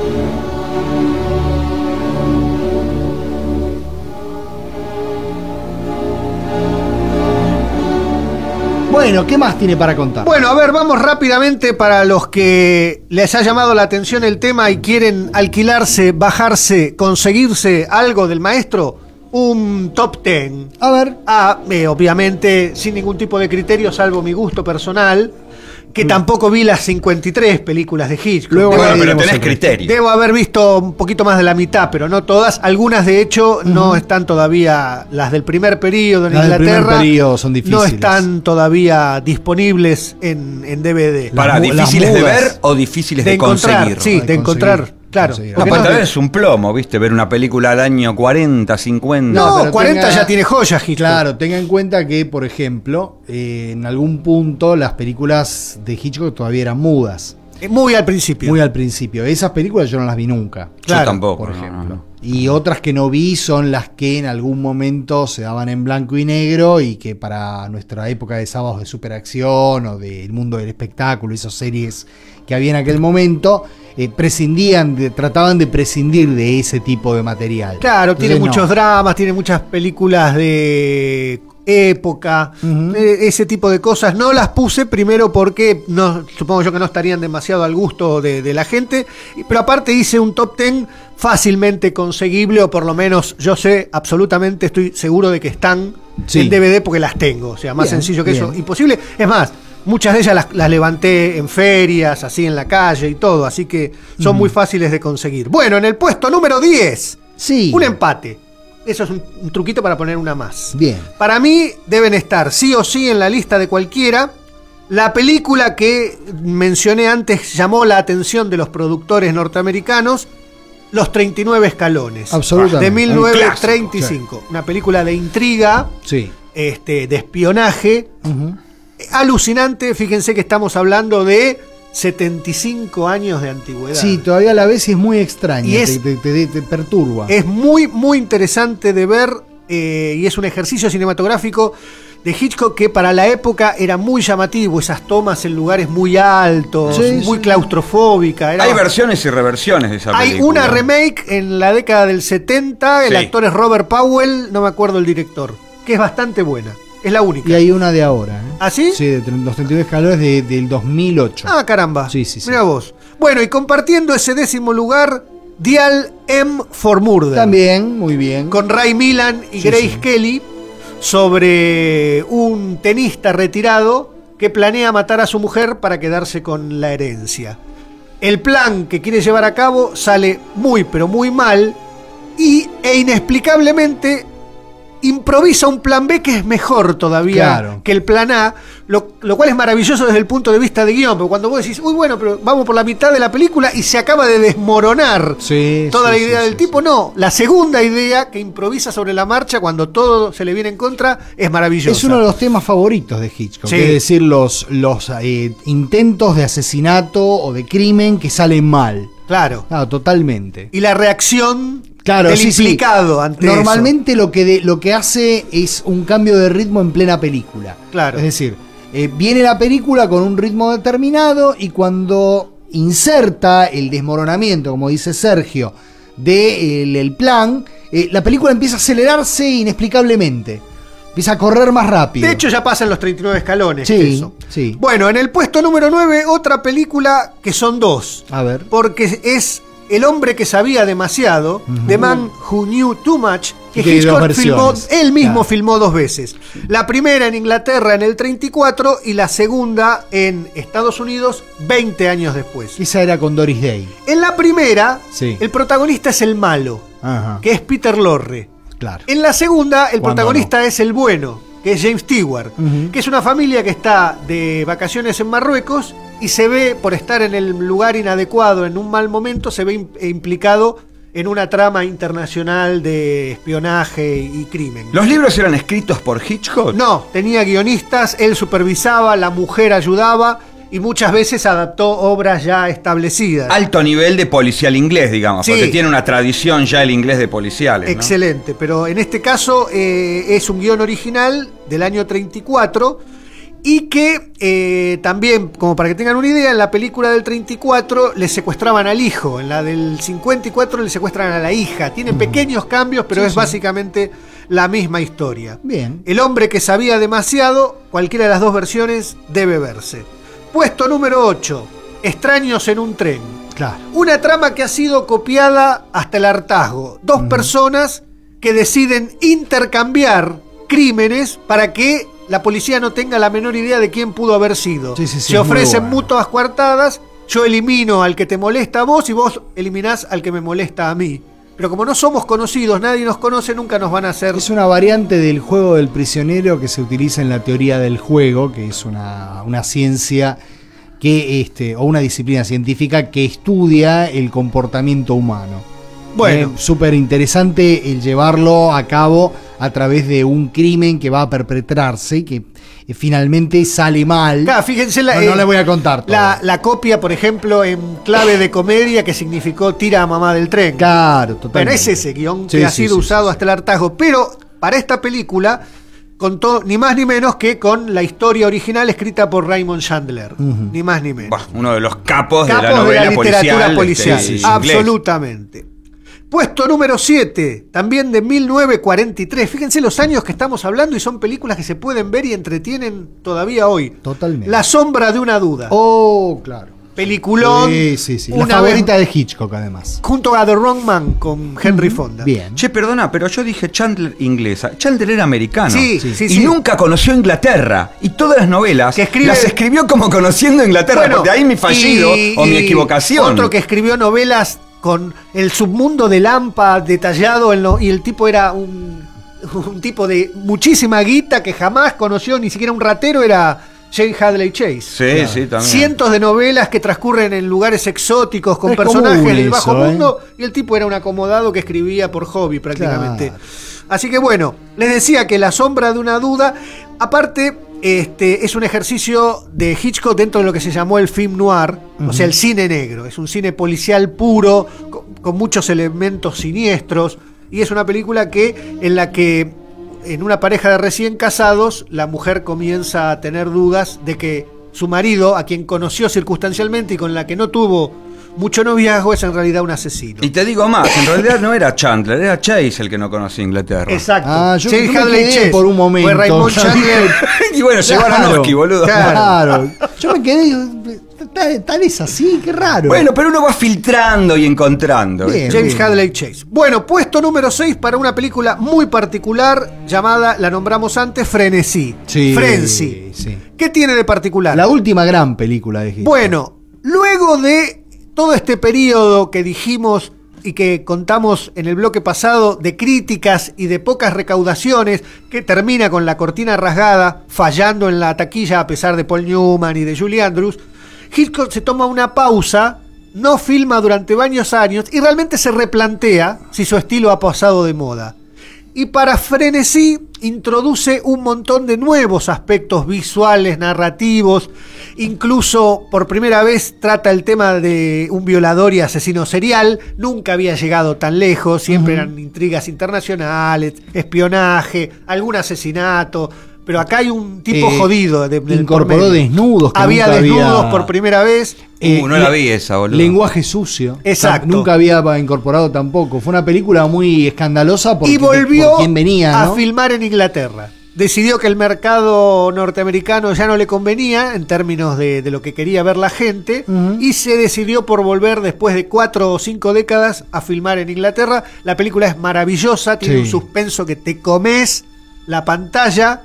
C: Bueno, ¿qué más tiene para contar?
E: Bueno, a ver, vamos rápidamente para los que les ha llamado la atención el tema y quieren alquilarse, bajarse, conseguirse algo del maestro. Un top ten.
C: A ver.
E: Ah, eh, obviamente, sin ningún tipo de criterio, salvo mi gusto personal, que mm. tampoco vi las cincuenta y tres películas de Hitchcock.
D: Luego,
E: debo,
D: bueno, pero tenés criterio.
E: Debo haber visto un poquito más de la mitad, pero no todas. Algunas, de hecho, uh-huh. no están todavía, las del primer periodo en
C: las
E: Inglaterra.
C: Del primer periodo son difíciles.
E: No están todavía disponibles en, en D V D.
D: Para,
C: las,
D: ¿difíciles
C: las
D: de ver o difíciles de,
E: de
D: conseguir?
E: Sí, de, de encontrar. Claro.
D: No, para tal vez es un plomo, ¿viste? Ver una película al año cuarenta, cincuenta.
E: No,
C: no
E: cuarenta
C: tenga,
E: ya tiene joyas, Hitchcock.
C: Claro, tenga en cuenta que, por ejemplo, eh, en algún punto las películas de Hitchcock todavía eran mudas.
E: Muy al principio.
C: Muy al principio. Esas películas yo no las vi nunca.
E: Claro,
D: yo tampoco,
C: por ejemplo.
D: No, no.
C: Y otras que no vi son las que en algún momento se daban en blanco y negro y que para nuestra época de sábados de superacción o del mundo del espectáculo, esas series que había en aquel momento, eh, prescindían, de, trataban de prescindir de ese tipo de material.
E: Claro, Entonces, tiene muchos
C: no.
E: dramas, tiene muchas películas de época, uh-huh. eh, ese tipo de cosas. No las puse primero porque no, supongo yo que no estarían demasiado al gusto de, de la gente, pero aparte hice un top ten fácilmente conseguible, o por lo menos yo sé, absolutamente estoy seguro de que están sí. en D V D porque las tengo. O sea, más bien, sencillo que bien. Eso, imposible. Es más, muchas de ellas las, las levanté en ferias, así en la calle y todo, así que son uh-huh. muy fáciles de conseguir. Bueno, en el puesto número diez,
C: sí.
E: un empate. Eso es un, un truquito para poner una más.
C: Bien.
E: Para mí deben estar sí o sí en la lista de cualquiera. La película que mencioné antes llamó la atención de los productores norteamericanos, Los treinta y nueve escalones.
C: Absolutamente.
E: De mil novecientos treinta y cinco. Sí. Una película de intriga,
C: sí.
E: este, de espionaje. Uh-huh. Alucinante, fíjense que estamos hablando de setenta y cinco años de antigüedad.
C: Sí, todavía a la vez es muy extraña,
E: y es,
C: te, te, te, te perturba.
E: Es muy, muy interesante de ver eh, y es un ejercicio cinematográfico de Hitchcock que para la época era muy llamativo, esas tomas en lugares muy altos, sí, muy sí. claustrofóbica. Era
D: Hay
E: bastante...
D: versiones y reversiones de esa película.
E: Hay una remake en la década del setenta, el sí. actor es Robert Powell, no me acuerdo el director, que es bastante buena. Es la única.
C: Y hay una de ahora. ¿eh?
E: ¿Ah, sí?
C: Sí, de los treinta y nueve escalones de, del dos mil ocho.
E: Ah, caramba.
C: Sí, sí, sí.
E: Mirá vos. Bueno, y compartiendo ese décimo lugar, Dial M for Murder.
C: También, muy bien.
E: Con Ray Milland y
C: sí,
E: Grace
C: sí.
E: Kelly, sobre un tenista retirado que planea matar a su mujer para quedarse con la herencia. El plan que quiere llevar a cabo sale muy, pero muy mal, y, e inexplicablemente improvisa un plan B que es mejor todavía
C: claro.
E: que el plan A, lo, lo cual es maravilloso desde el punto de vista de guión, pero cuando vos decís, uy, bueno, pero vamos por la mitad de la película y se acaba de desmoronar
C: sí,
E: toda
C: sí,
E: la idea
C: sí,
E: del
C: sí,
E: tipo,
C: sí.
E: no, la segunda idea que improvisa sobre la marcha cuando todo se le viene en contra es maravillosa.
C: Es uno de los temas favoritos de Hitchcock, sí. es decir, los, los eh, intentos de asesinato o de crimen que salen mal.
E: Claro.
C: Claro, totalmente.
E: Y la reacción
C: claro,
E: del
C: sí,
E: implicado
C: sí.
E: ante
C: Normalmente
E: eso.
C: Lo que, de, lo que hace es un cambio de ritmo en plena película.
E: Claro.
C: Es decir, eh, viene la película con un ritmo determinado y cuando inserta el desmoronamiento, como dice Sergio, del de el plan, eh, la película empieza a acelerarse inexplicablemente. Empieza a correr más rápido.
E: De hecho, ya pasan los treinta y nueve escalones.
C: Sí,
E: eso.
C: sí.
E: Bueno, en el puesto número nueve, otra película que son dos.
C: A ver.
E: Porque es El hombre que sabía demasiado, uh-huh. The Man Who Knew Too Much, que Hitchcock filmó, él mismo claro. filmó dos veces. La primera en Inglaterra en el treinta y cuatro y la segunda en Estados Unidos veinte años después.
C: Esa era con Doris Day.
E: En la primera, sí. el protagonista es el malo,
C: Ajá.
E: que es Peter Lorre.
C: Claro.
E: En la segunda, el protagonista
C: no?
E: es el bueno, que es James Stewart, uh-huh. que es una familia que está de vacaciones en Marruecos y se ve, por estar en el lugar inadecuado, en un mal momento, se ve implicado en una trama internacional de espionaje y crimen.
D: ¿Los libros eran escritos por Hitchcock?
E: No, tenía guionistas, él supervisaba, la mujer ayudaba y muchas veces adaptó obras ya establecidas.
D: Alto nivel de policial inglés, digamos, sí. porque tiene una tradición ya el inglés de policiales.
E: Excelente, ¿no? Pero en este caso eh, es un guión original del año treinta y cuatro Y que eh, también, como para que tengan una idea, en la película del treinta y cuatro le secuestraban al hijo, en la del cincuenta y cuatro le secuestran a la hija. Tiene pequeños cambios, pero
C: Sí,
E: es
C: sí.
E: básicamente la misma historia.
C: Bien.
E: El hombre que sabía demasiado, cualquiera de las dos versiones debe verse. Puesto número ocho, Extraños en un tren.
C: Claro.
E: Una trama que ha sido copiada hasta el hartazgo. Dos personas que deciden intercambiar crímenes para que la policía no tenga la menor idea de quién pudo haber sido.
C: Sí, sí, sí,
E: Se
C: es muy
E: ofrecen
C: bueno.
E: mutuas coartadas, yo elimino al que te molesta a vos y vos eliminás al que me molesta a mí. Pero como no somos conocidos, nadie nos conoce, nunca nos van a hacer...
C: Es una variante del juego del prisionero que se utiliza en la teoría del juego, que es una, una ciencia que, este, o una disciplina científica que estudia el comportamiento humano.
E: Bueno.
C: Es súper interesante el llevarlo a cabo a través de un crimen que va a perpetrarse, que eh, finalmente sale mal.
E: Claro, fíjense la,
C: no,
E: eh,
C: no le voy a contar todo.
E: La, la copia, por ejemplo, en clave de comedia que significó tira a mamá del tren.
C: Claro, totalmente.
E: Bueno, es ese guión
C: Sí,
E: que ha
C: sí,
E: sido
C: sí,
E: usado
C: sí,
E: hasta el hartazgo. Pero para esta película contó ni más ni menos que con la historia original escrita por Raymond Chandler.
C: Ujú.
E: Ni más ni menos.
D: Bah, uno de los capos,
E: Capos
D: de la novela
E: literatura
D: policial.
E: policial.
D: este, inglés.
E: Absolutamente. Puesto número siete, también de mil novecientos cuarenta y tres. Fíjense los años que estamos hablando y son películas que se pueden ver y entretienen todavía hoy.
C: Totalmente.
E: La sombra de una duda.
C: Oh, claro.
E: Peliculón.
C: Sí, sí, sí. La
E: Una
C: favorita
E: vez-
C: de Hitchcock, además.
E: junto a The Wrong Man con Henry Fonda.
C: Bien.
D: Che, perdona, pero yo dije Chandler inglesa. Chandler era americano.
E: Sí, sí, sí,
D: Y
E: sí.
D: nunca conoció Inglaterra. Y todas las novelas
E: Que escribe-
D: las escribió como conociendo Inglaterra.
E: Bueno,
D: porque ahí mi fallido
E: y-
D: o mi
E: y
D: equivocación.
E: Otro que escribió novelas con el submundo de Lampa detallado en lo, y el tipo era un, un tipo de muchísima guita que jamás conoció ni siquiera un ratero, era Jane Hadley Chase.
D: Sí, sí, también.
E: Cientos de novelas que transcurren en lugares exóticos con
C: Es
E: personajes
C: común
E: del bajo
C: eso, ¿eh?
E: mundo y el tipo era un acomodado que escribía por hobby prácticamente.
C: Claro.
E: Así que bueno, les decía que La sombra de una duda, aparte este, es un ejercicio de Hitchcock dentro de lo que se llamó el film noir, o sea, el cine negro. Es un cine policial puro, con, con muchos elementos siniestros, y es una película que en la que en una pareja de recién casados, la mujer comienza a tener dudas de que su marido, a quien conoció circunstancialmente y con la que no tuvo mucho noviazgo, es en realidad un asesino.
D: Y te digo más, en realidad no era Chandler, era Chase el que no conocía Inglaterra.
E: Exacto.
C: Ah, yo-
E: Jane
C: yo me
E: Hadley
C: quedé
E: Chase
C: por un momento.
E: fue Raymond Chandler.
D: Y bueno, llegó a
C: Claro.
D: Aronofsky, boludo.
C: Claro. Yo me quedé. Tal, tal es así, qué raro.
D: Bueno, pero uno va filtrando y encontrando.
C: Bien.
E: James Hadley Chase. Bueno, puesto número seis para una película muy particular llamada, la nombramos antes, Frenesí.
C: Sí,
E: Frenzy.
C: sí.
E: ¿Qué tiene de particular?
C: La última gran película de Hitchcock.
E: Bueno, luego de todo este periodo que dijimos y que contamos en el bloque pasado de críticas y de pocas recaudaciones, que termina con La cortina rasgada, fallando en la taquilla a pesar de Paul Newman y de Julie Andrews, Hitchcock se toma una pausa, no filma durante varios años y realmente se replantea si su estilo ha pasado de moda. Y para Frenesí introduce un montón de nuevos aspectos visuales, narrativos, incluso por primera vez trata el tema de un violador y asesino serial, nunca había llegado tan lejos, siempre uh-huh. eran intrigas internacionales, espionaje, algún asesinato, pero acá hay un tipo eh, jodido. De, de
C: incorporó desnudos. Que
E: había
C: nunca
E: desnudos
C: había...
E: por primera vez.
D: Uh, no la vi esa, boludo.
C: Lenguaje sucio.
E: Exacto.
C: Nunca había incorporado tampoco. Fue una película muy escandalosa porque,
E: y volvió
C: por quién venía,
E: a
C: ¿no?
E: filmar en Inglaterra. Decidió que el mercado norteamericano ya no le convenía en términos de, de lo que quería ver la gente, uh-huh. y se decidió por volver después de cuatro o cinco décadas a filmar en Inglaterra. La película es maravillosa, tiene sí. un suspenso que te comes la pantalla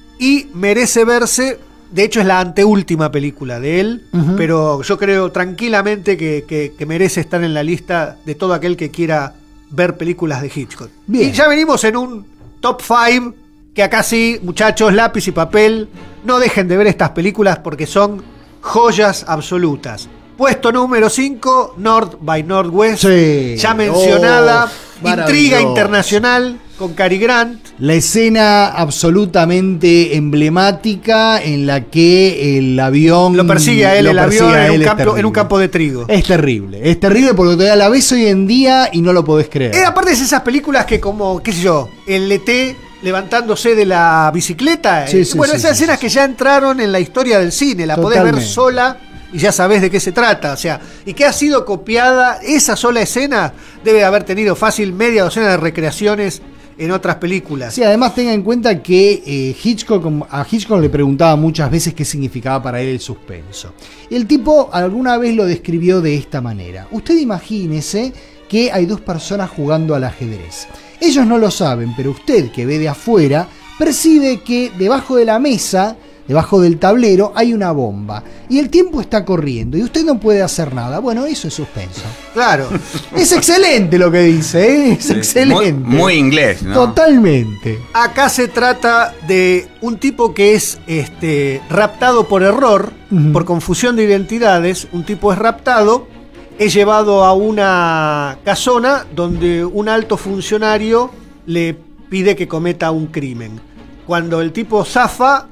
E: y merece verse. De hecho es la anteúltima película de él, uh-huh. pero yo creo tranquilamente que, que, que merece estar en la lista de todo aquel que quiera ver películas de Hitchcock. Bien. Y ya venimos en un top cinco, que acá sí, muchachos, lápiz y papel, no dejen de ver estas películas porque son joyas absolutas. Puesto número cinco, North by Northwest, sí. ya mencionada, oh, intriga internacional con Cary Grant.
C: La escena absolutamente emblemática en la que el avión...
E: Lo persigue a él el avión en, él un campo, en un campo de trigo.
C: Es terrible, es terrible porque todavía la ves hoy en día y no lo podés creer.
E: Eh, aparte es esas películas que como, qué sé yo, el E T levantándose de la bicicleta.
C: Sí, sí,
E: bueno,
C: sí,
E: esas
C: sí,
E: escenas
C: sí,
E: que ya entraron en la historia del cine, la
C: Totalmente.
E: podés ver sola y ya sabés de qué se trata. O sea, y que ha sido copiada, esa sola escena debe haber tenido fácil media docena de recreaciones en otras películas.
C: Sí, además tenga en cuenta que eh, Hitchcock, a Hitchcock le preguntaba muchas veces qué significaba para él el suspenso. El tipo alguna vez lo describió de esta manera. Usted imagínese que hay dos personas jugando al ajedrez. Ellos no lo saben, pero usted que ve de afuera percibe que debajo de la mesa, debajo del tablero, hay una bomba. Y el tiempo está corriendo y usted no puede hacer nada. Bueno, eso es suspenso.
E: Claro.
C: Es excelente lo que dice, ¿eh? Es excelente.
D: Muy, muy inglés, ¿no?
C: Totalmente.
E: Acá se trata de un tipo que es este, raptado por error,
C: Ujú.
E: por confusión de identidades. Un tipo es raptado, es llevado a una casona donde un alto funcionario le pide que cometa un crimen. Cuando el tipo zafa,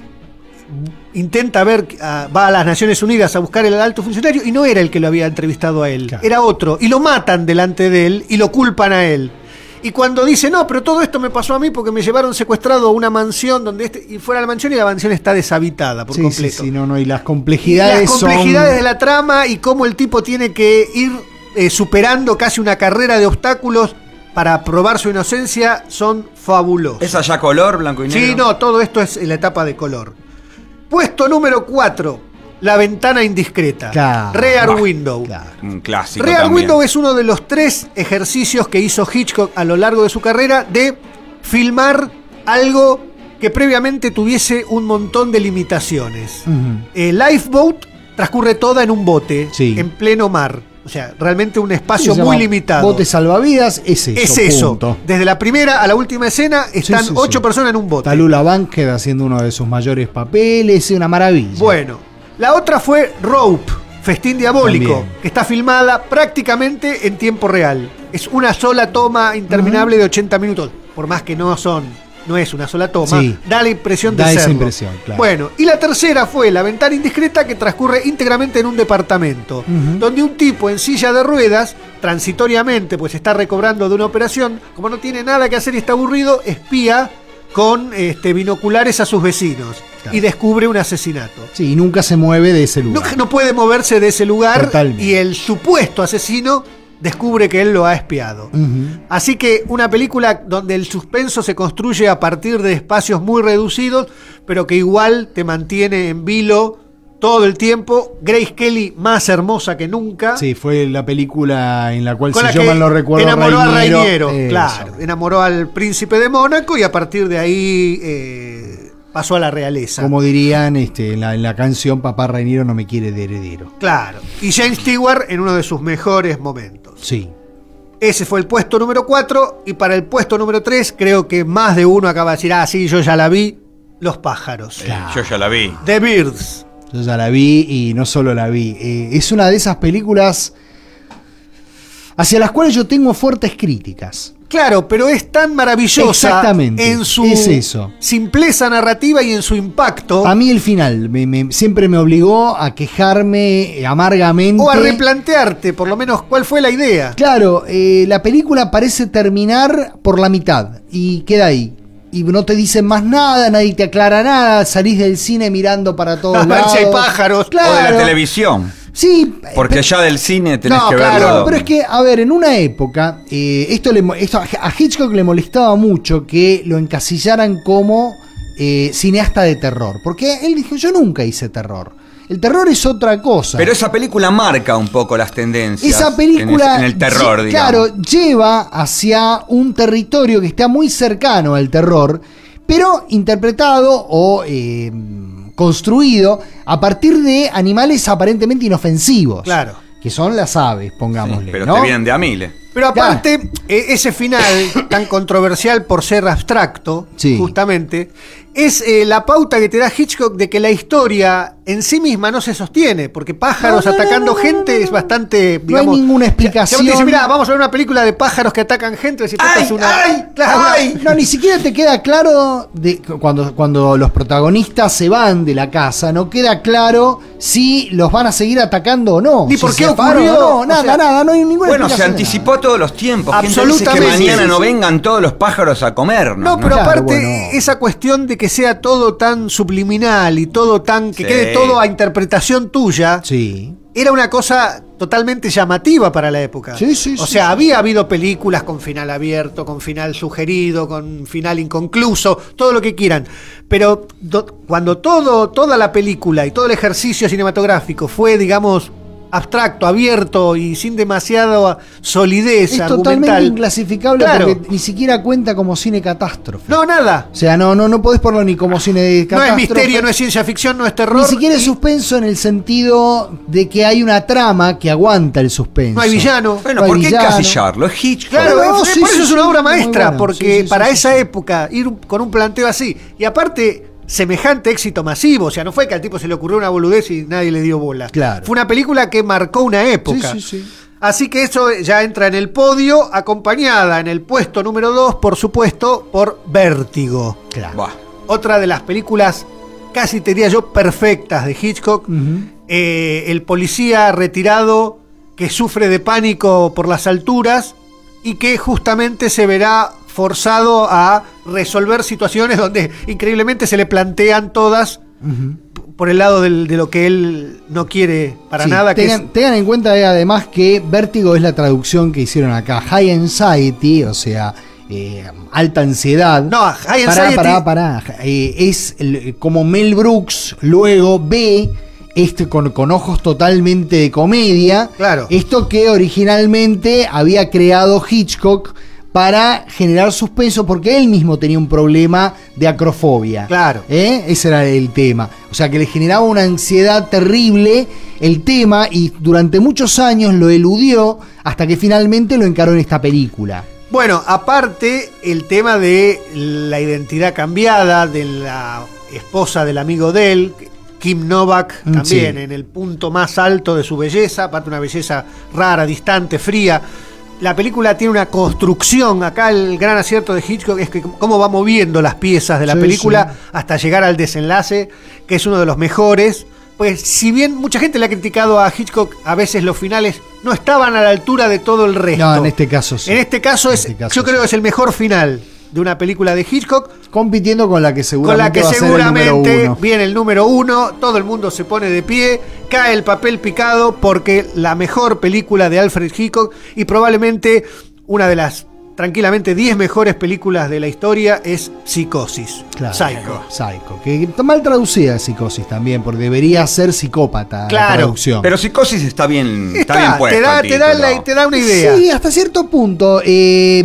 E: intenta ver, uh, va a las Naciones Unidas a buscar el alto funcionario y no era el que lo había entrevistado a él,
C: Claro.
E: era otro, y lo matan delante de él y lo culpan a él. Y cuando dice, no, pero todo esto me pasó a mí porque me llevaron secuestrado a una mansión donde este, y fuera de la mansión y la mansión está deshabitada por
C: Sí,
E: completo.
C: sí, sí, no, no, y las
E: Y
C: complejidades,
E: las complejidades
C: son...
E: de la trama y cómo el tipo tiene que ir eh, superando casi una carrera de obstáculos para probar su inocencia son fabulosos.
D: ¿Es allá color, blanco y negro?
E: Sí, no, todo esto es en la etapa de color. Puesto número cuatro, La ventana indiscreta.
C: Claro.
E: Rear
D: Bah,
E: Window.
C: Claro.
D: Un clásico
E: Rear
D: también.
E: Window es uno de los tres ejercicios que hizo Hitchcock a lo largo de su carrera de filmar algo que previamente tuviese un montón de limitaciones.
C: Ujú.
E: Eh, Lifeboat transcurre toda en un bote,
C: Sí.
E: en pleno mar. O sea, realmente un espacio
C: Se
E: muy
C: llama
E: limitado.
C: Bote salvavidas, es eso.
E: es eso.
C: punto.
E: Desde la primera a la última escena están
C: Sí, sí,
E: ocho
C: sí.
E: personas en un bote.
C: Talula Bankhead haciendo uno de sus mayores papeles, es una maravilla.
E: Bueno, la otra fue Rope, Festín Diabólico,
C: También.
E: que está filmada prácticamente en tiempo real. Es una sola toma interminable de ochenta minutos, por más que no son, no es una sola toma,
C: Sí.
E: da la impresión de
C: Da esa
E: serlo.
C: impresión, claro.
E: Bueno, y la tercera fue La ventana indiscreta, que transcurre íntegramente en un departamento,
C: Ujú.
E: donde un tipo en silla de ruedas, transitoriamente, pues está recobrando de una operación, como no tiene nada que hacer y está aburrido, espía con este, binoculares a sus vecinos.
C: Claro.
E: Y descubre un asesinato.
C: Sí, y nunca se mueve de ese
E: No,
C: lugar.
E: no puede moverse de ese lugar.
C: Totalmente.
E: Y el supuesto asesino descubre que él lo ha espiado.
C: Ujú.
E: Así que una película donde el suspenso se construye a partir de espacios muy reducidos, pero que igual te mantiene en vilo todo el tiempo. Grace Kelly más hermosa que nunca.
C: Sí, fue la película en la cual,
E: Con
C: si
E: la
C: yo
E: que
C: mal no recuerdo,
E: enamoró a
C: Rainiero,
E: Rainiero,
C: eso.
E: claro. Enamoró al príncipe de Mónaco y a partir de ahí eh, pasó a la realeza.
C: Como dirían este, en, la, en la canción, Papá Rainiero no me quiere de heredero.
E: Claro. Y James Stewart en uno de sus mejores momentos.
C: Sí.
E: Ese fue el puesto número cuatro. Y para el puesto número tres, creo que más de uno acaba de decir, ah, sí, yo ya la vi, Los pájaros.
D: Eh, yo ya la vi.
E: The Birds.
C: Yo ya la vi y no solo la vi. Eh, es una de esas películas hacia las cuales yo tengo fuertes críticas.
E: Claro, pero es tan maravillosa
C: Exactamente,
E: en su
C: es eso.
E: simpleza narrativa y en su impacto.
C: A mí el final me- me- siempre me obligó a quejarme eh, amargamente.
E: O a replantearte, por lo menos, cuál fue la idea.
C: Claro, eh, la película parece terminar por la mitad y queda ahí. Y no te dicen más nada, nadie te aclara nada, salís del cine mirando para todos
E: A ver
C: lados.
E: si hay pájaros.
D: O de la
C: Claro.
D: televisión.
C: Sí,
D: Porque
C: pero-
D: ya del cine tenés
C: no,
D: que
C: claro,
D: verlo.
C: pero es que, a ver, en una época, eh, esto, le, mo- esto a a Hitchcock le molestaba mucho que lo encasillaran como eh, cineasta de terror. Porque él dijo, yo nunca hice terror. El terror es otra cosa.
D: Pero esa película marca un poco las tendencias.
C: Esa película,
D: En el, en el terror,
C: lle-
D: digamos.
C: claro, lleva hacia un territorio que está muy cercano al terror, pero interpretado o eh, construido a partir de animales aparentemente inofensivos.
E: Claro.
C: Que son las aves, pongámosle.
D: Sí, pero
C: ¿no?
D: te vienen de a miles.
E: Pero aparte, eh, ese final tan controversial por ser abstracto,
C: Sí.
E: justamente, es eh, la pauta que te da Hitchcock de que la historia en sí misma no se sostiene, porque pájaros
C: No, no,
E: atacando
C: no, no,
E: gente
C: no, no.
E: es bastante,
C: No
E: digamos...
C: hay ninguna
E: Si
C: explicación.
E: vos te dices, mirá, vamos a ver una película de pájaros que atacan gente, decís, esto
D: ¡Ay,
E: es una...
D: ay,
E: Claro,
D: ay!
C: No, ni siquiera te queda claro de, cuando, cuando los protagonistas se van de la casa, no queda claro si los van a seguir atacando o no.
E: Ni
C: si
E: por qué
C: se fueron
E: ocurrió,
C: o no,
E: o
C: nada,
E: sea,
C: nada, no hay ninguna
D: Bueno, se
C: explicación de
D: anticipó
C: nada.
D: todos los tiempos. ¿Quién te dice que
E: Absolutamente.
D: mañana
E: Sí,
D: no
E: sí.
D: vengan todos los pájaros a comernos?
E: No, pero
C: Claro,
E: aparte,
C: bueno.
E: esa cuestión de que sea todo tan subliminal y todo tan... que
D: Sí.
E: quede todo a interpretación tuya,
C: Sí.
E: era una cosa totalmente llamativa para la época.
C: Sí, sí,
E: o
C: sí,
E: sea,
C: sí.
E: había habido películas con final abierto, con final sugerido, con final inconcluso, todo lo que quieran. Pero do- cuando todo, toda la película y todo el ejercicio cinematográfico fue, digamos, abstracto, abierto y sin demasiada solidez
C: Es
E: argumental.
C: totalmente inclasificable
E: Claro.
C: porque ni siquiera cuenta como cine catástrofe.
E: No, nada.
C: O sea, no, no, no podés ponerlo ni como cine de
E: No
C: catástrofe.
E: es misterio, no es ciencia ficción, no es terror.
C: Ni siquiera es
E: y
C: suspenso en el sentido de que hay una trama que aguanta el suspenso.
E: no hay villano.
D: Bueno,
C: No hay
D: ¿por qué
C: villano.
D: encasillarlo? Es Hitchcock.
E: Claro,
C: No,
E: es-
C: sí,
E: por eso
C: sí,
E: es una
C: sí,
E: obra
C: muy
E: maestra,
C: bueno.
E: porque
C: Sí, sí,
E: para
C: sí,
E: esa
C: sí.
E: época ir con un planteo así, y aparte semejante éxito masivo, o sea, no fue que al tipo se le ocurrió una boludez y nadie le dio bola.
C: Claro.
E: Fue una película que marcó una época.
C: Sí, sí, sí.
E: Así que eso ya entra en el podio, acompañada en el puesto número dos, por supuesto, por Vértigo.
C: Claro.
D: Buah.
E: Otra de las películas, casi te diría yo, perfectas de Hitchcock.
C: Ujú.
E: Eh, el policía retirado que sufre de pánico por las alturas y que justamente se verá forzado a resolver situaciones donde increíblemente se le plantean todas
C: Ujú.
E: p- por el lado del- de lo que él no quiere para
C: Sí,
E: nada. Que
C: tengan,
E: es-
C: tengan en cuenta eh, además que Vértigo es la traducción que hicieron acá. High Anxiety, o sea, eh, alta ansiedad.
E: No, High
C: Pará,
E: Anxiety-
C: pará, pará. Eh, es el- como Mel Brooks luego ve este con, con ojos totalmente de comedia.
E: Claro.
C: Esto que originalmente había creado Hitchcock para generar suspenso porque él mismo tenía un problema de acrofobia.
E: Claro.
C: ¿Eh? Ese era el tema. O sea, que le generaba una ansiedad terrible el tema y durante muchos años lo eludió hasta que finalmente lo encaró en esta película.
E: Bueno, aparte el tema de la identidad cambiada de la esposa del amigo de él, Kim Novak,
C: Mm,
E: también
C: sí.
E: en el punto más alto de su belleza, aparte una belleza rara, distante, fría. La película tiene una construcción, acá el gran acierto de Hitchcock es que cómo va moviendo las piezas de la
C: Sí,
E: película
C: sí.
E: hasta llegar al desenlace, que es uno de los mejores. Pues si bien mucha gente le ha criticado a Hitchcock, a veces los finales no estaban a la altura de todo el resto.
C: No, en este caso sí.
E: En este caso
C: En
E: es,
C: este caso
E: yo creo
C: sí.
E: que es el mejor final de una película de Hitchcock,
C: Compitiendo con la que
E: con
C: seguramente
E: la que
C: va a ser el número
E: seguramente
C: uno.
E: viene el número uno, todo el mundo se pone de pie, cae el papel picado porque la mejor película de Alfred Hitchcock y probablemente una de las tranquilamente diez mejores películas de la historia es Psicosis.
C: Claro,
E: Psycho.
C: Psycho. Que está mal traducida Psicosis también, porque debería ser psicópata la
E: Claro,
C: traducción.
D: Pero Psicosis está bien, está,
E: Está,
D: bien puesto.
E: te da,
D: el
E: te da
D: título.
E: la- te da una idea.
C: Sí, hasta cierto punto. Eh,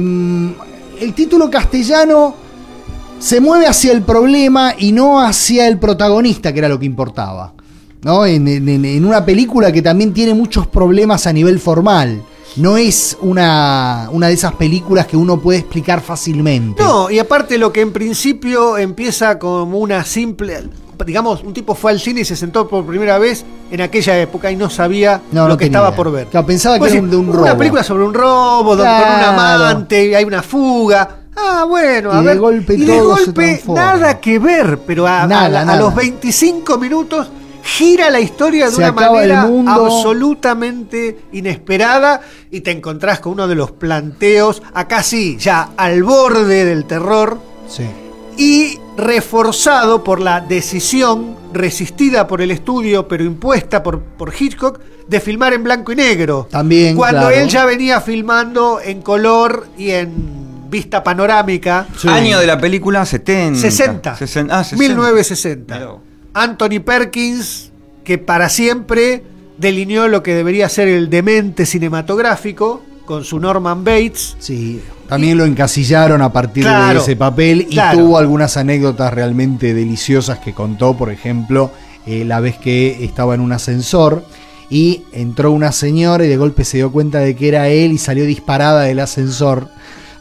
C: el título castellano se mueve hacia el problema y no hacia el protagonista, que era lo que importaba. ¿No? En, en- en una película que también tiene muchos problemas a nivel formal. No es una, una de esas películas que uno puede explicar fácilmente.
E: No, y aparte lo que en principio empieza como una simple, digamos, un tipo fue al cine y se sentó por primera vez en aquella época y no sabía
C: No,
E: lo
C: no
E: que
C: tenía
E: estaba
C: idea.
E: por ver.
C: Claro, pensaba que
E: Pues
C: era
E: sí,
C: un- de un
E: Una
C: robo.
E: película sobre un robo, donde con un
C: Claro.
E: amante, hay una fuga. Ah, bueno, a
C: Y de
E: ver.
C: golpe
E: y de
C: todo se
E: golpe
C: transforma.
E: nada que ver, pero a, a
C: Nada,
E: la- a
C: nada.
E: los veinticinco minutos gira la historia de
C: Se
E: una
C: acaba el
E: manera
C: mundo.
E: absolutamente inesperada y te encontrás con uno de los planteos, acá sí, ya al borde del terror
C: Sí.
E: y reforzado por la decisión resistida por el estudio pero impuesta por, por Hitchcock de filmar en blanco y negro.
C: También,
E: Cuando
C: claro.
E: él ya venía filmando en color y en vista panorámica.
C: Sí.
D: Año de la película setenta.
E: sesenta.
D: sesenta. Ah, sesenta.
E: mil novecientos sesenta.
D: Mirá vos.
E: Anthony Perkins, que para siempre delineó lo que debería ser el demente cinematográfico con su Norman Bates.
C: Sí, también lo encasillaron a partir
E: Claro,
C: de ese papel y
E: claro.
C: tuvo algunas anécdotas realmente deliciosas que contó, por ejemplo, eh, la vez que estaba en un ascensor y entró una señora y de golpe se dio cuenta de que era él y salió disparada del ascensor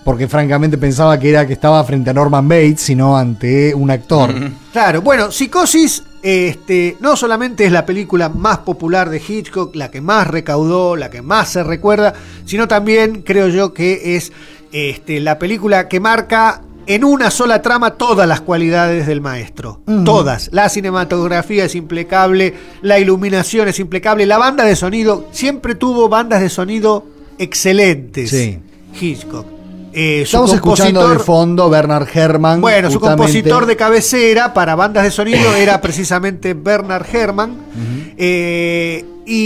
C: porque francamente pensaba que era que estaba frente a Norman Bates, sino ante un actor.
E: Claro, bueno, Psicosis este, no solamente es la película más popular de Hitchcock, la que más recaudó, la que más se recuerda, sino también creo yo que es este, la película que marca en una sola trama todas las cualidades del maestro. Uh-huh. Todas. La cinematografía es impecable, la iluminación es impecable, la banda de sonido, siempre tuvo bandas de sonido excelentes.
C: Sí.
E: Hitchcock. Eh,
C: Estamos escuchando de fondo Bernard Herrmann.
E: Bueno,
C: justamente.
E: Su compositor de cabecera para bandas de sonido era precisamente Bernard Herrmann. Uh-huh. eh,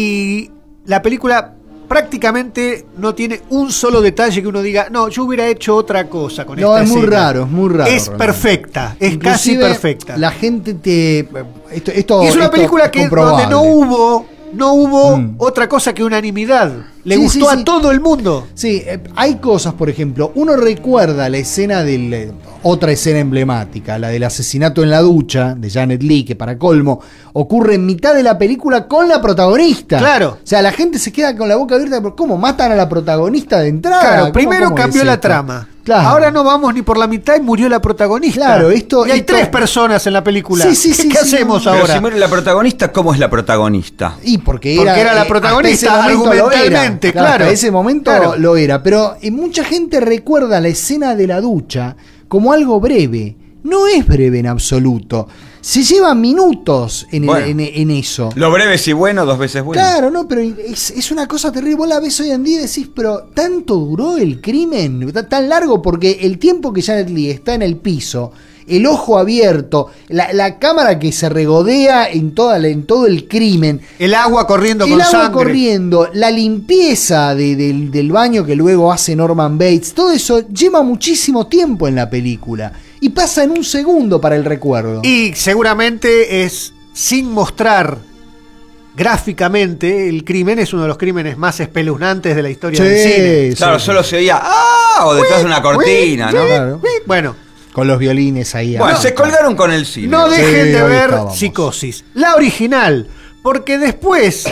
E: y la película prácticamente no tiene un solo detalle que uno diga, no, yo hubiera hecho otra cosa con
C: no,
E: esta
C: es
E: escena.
C: muy raro, es muy raro.
E: Es
C: realmente.
E: perfecta, es
C: Inclusive,
E: casi perfecta.
C: La gente te... Esto, esto,
E: y es una
C: esto
E: película
C: es
E: que donde no hubo... No hubo mm. otra cosa que unanimidad. Le
C: sí,
E: gustó
C: sí, sí.
E: a todo el mundo.
C: Sí, eh, hay cosas, por ejemplo, uno recuerda la escena del... Eh, otra escena emblemática, la del asesinato en la ducha de Janet Leigh, que para colmo ocurre en mitad de la película con la protagonista.
E: Claro.
C: O sea, la gente se queda con la boca abierta, pero ¿cómo? ¿Matan a la protagonista de entrada?
E: Claro,
C: ¿Cómo,
E: primero
C: cómo
E: cambió
C: es
E: la
C: esto?
E: trama.
C: Claro.
E: Ahora no vamos ni por la mitad y murió la protagonista.
C: Claro, esto...
E: Y hay
C: esto...
E: tres personas en la película.
C: Sí, sí,
E: ¿Qué,
C: sí,
E: ¿qué
C: sí,
E: hacemos
C: no.
E: ahora?
D: Pero si muere la protagonista, ¿cómo es la protagonista?
C: Y porque era,
E: porque era la
C: eh,
E: protagonista
C: hasta ese momento
E: argumentalmente,
C: lo era.
E: claro.
C: Hasta ese momento
E: claro.
C: lo era. Pero eh, mucha gente recuerda la escena de la ducha como algo breve. No es breve en absoluto. Se llevan minutos en, el,
D: bueno,
C: en, en eso.
D: Lo breve si bueno, dos veces bueno.
C: Claro, no, pero es, es una cosa terrible. Vos la ves hoy en día y decís, pero ¿tanto duró el crimen? ¿Tan largo? Porque el tiempo que Janet Leigh está en el piso, el ojo abierto, la, la cámara que se regodea en, toda la, en todo el crimen,
E: el agua corriendo
C: el
E: con
C: agua
E: sangre,
C: corriendo, la limpieza de, de, del baño que luego hace Norman Bates, todo eso lleva muchísimo tiempo en la película y pasa en un segundo para el recuerdo.
E: Y seguramente es sin mostrar gráficamente el crimen, es uno de los crímenes más espeluznantes de la historia
C: sí,
E: del cine.
C: sí,
D: claro,
C: sí.
D: solo se oía ¡ah! O detrás de una cortina, ¿no?
C: Claro.
E: Bueno,
C: con los violines ahí.
D: Bueno,
C: no,
D: se colgaron con el cine.
E: no dejen
C: Sí,
E: de
C: ahí
E: ver
C: estábamos.
E: Psicosis, la original, porque después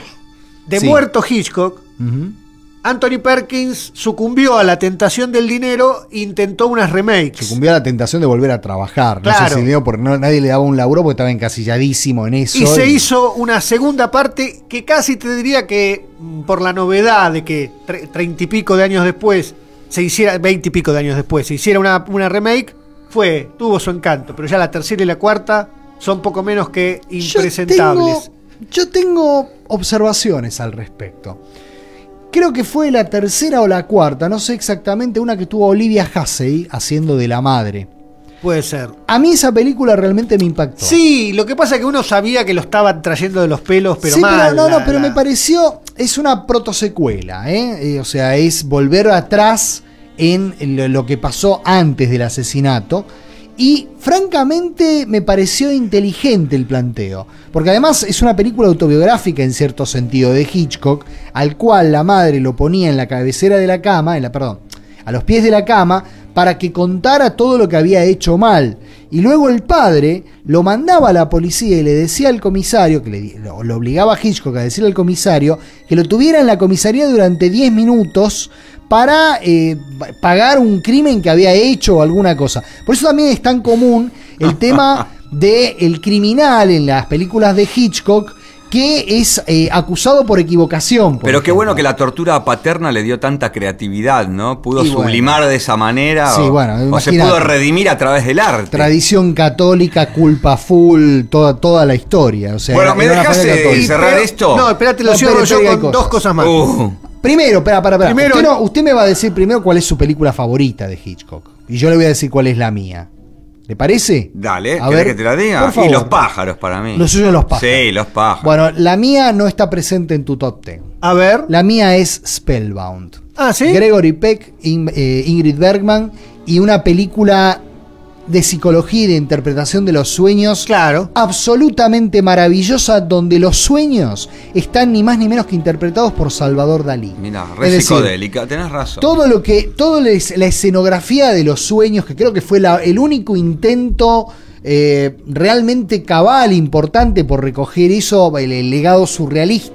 E: de
C: Sí.
E: muerto Hitchcock,
C: Uh-huh.
E: Anthony Perkins sucumbió a la tentación del dinero e intentó unas remakes.
C: Sucumbió a la tentación de volver a trabajar.
E: Claro.
C: No sé si dio porque no, nadie le daba un laburo porque estaba encasilladísimo en eso.
E: Y se hizo una segunda parte que casi te diría que mm, por la novedad de que tre- treinta y pico de años después se hiciera, veinte y pico de años después se hiciera una, una remake, fue, tuvo su encanto, pero ya la tercera y la cuarta son poco menos que impresentables.
C: Yo tengo, yo tengo observaciones al respecto. Creo que fue la tercera o la cuarta, no sé exactamente, una que tuvo Olivia Hussey haciendo de la madre.
E: Puede ser.
C: A mí esa película realmente me impactó.
E: Sí, lo que pasa es que uno sabía que lo estaban trayendo de los pelos, pero
C: sí,
E: mal.
C: pero no, no,
E: la-
C: pero
E: la-
C: me pareció, es una protosecuela, ¿eh? Eh, o sea, es volver atrás en lo, lo que pasó antes del asesinato. Y francamente me pareció inteligente el planteo, porque además es una película autobiográfica en cierto sentido de Hitchcock, al cual la madre lo ponía en la cabecera de la cama, en la, perdón, a los pies de la cama, para que contara todo lo que había hecho mal. Y luego el padre lo mandaba a la policía y le decía al comisario, que le, lo, lo obligaba a Hitchcock a decirle al comisario, que lo tuviera en la comisaría durante diez minutos para eh, pagar un crimen que había hecho o alguna cosa. Por eso también es tan común el tema del criminal en las películas de Hitchcock, que es eh, acusado por equivocación. Por
D: Pero qué
C: ejemplo.
D: bueno que la tortura paterna le dio tanta creatividad, ¿no? Pudo
C: Y bueno.
D: sublimar de esa manera.
C: Sí,
D: o,
C: bueno,
D: o se
C: imagínate.
D: pudo redimir a través del arte.
C: Tradición católica, culpa full, toda, toda la historia. O sea,
D: Bueno, ¿me
C: era una
D: dejás,
C: familia
D: eh,
C: católica.
D: cerrar
E: Pero-
D: esto?
E: No, espérate, lo
C: No,
E: cierro
C: espere,
E: yo
C: espere, hay
E: con
C: cosas.
E: dos cosas más.
D: Uh,
C: Primero, espera, para, para.
E: Primero-
C: usted, no- usted me va a decir primero cuál es su película favorita de Hitchcock. Y yo le voy a decir cuál es la mía. ¿Le parece?
D: dale,
C: A
D: ¿querés
C: ver,
D: que te la diga?
C: por favor.
D: Y los pájaros para mí.
C: Lo suyo, los pájaros.
D: Sí, los pájaros.
C: Bueno, la mía no está presente en tu top ten.
E: A ver.
C: La mía es Spellbound.
E: Ah, ¿sí?
C: Gregory Peck, In- eh, Ingrid Bergman, y una película de psicología y de interpretación de los sueños.
E: Claro.
C: Absolutamente maravillosa, donde los sueños están ni más ni menos que interpretados por Salvador Dalí.
D: Mirá,
C: Es
D: re
C: decir,
D: psicodélica, tenés razón.
C: todo lo que, todo la es- la escenografía de los sueños, que creo que fue la- el único intento eh, realmente cabal, importante por recoger eso, el, el legado surrealista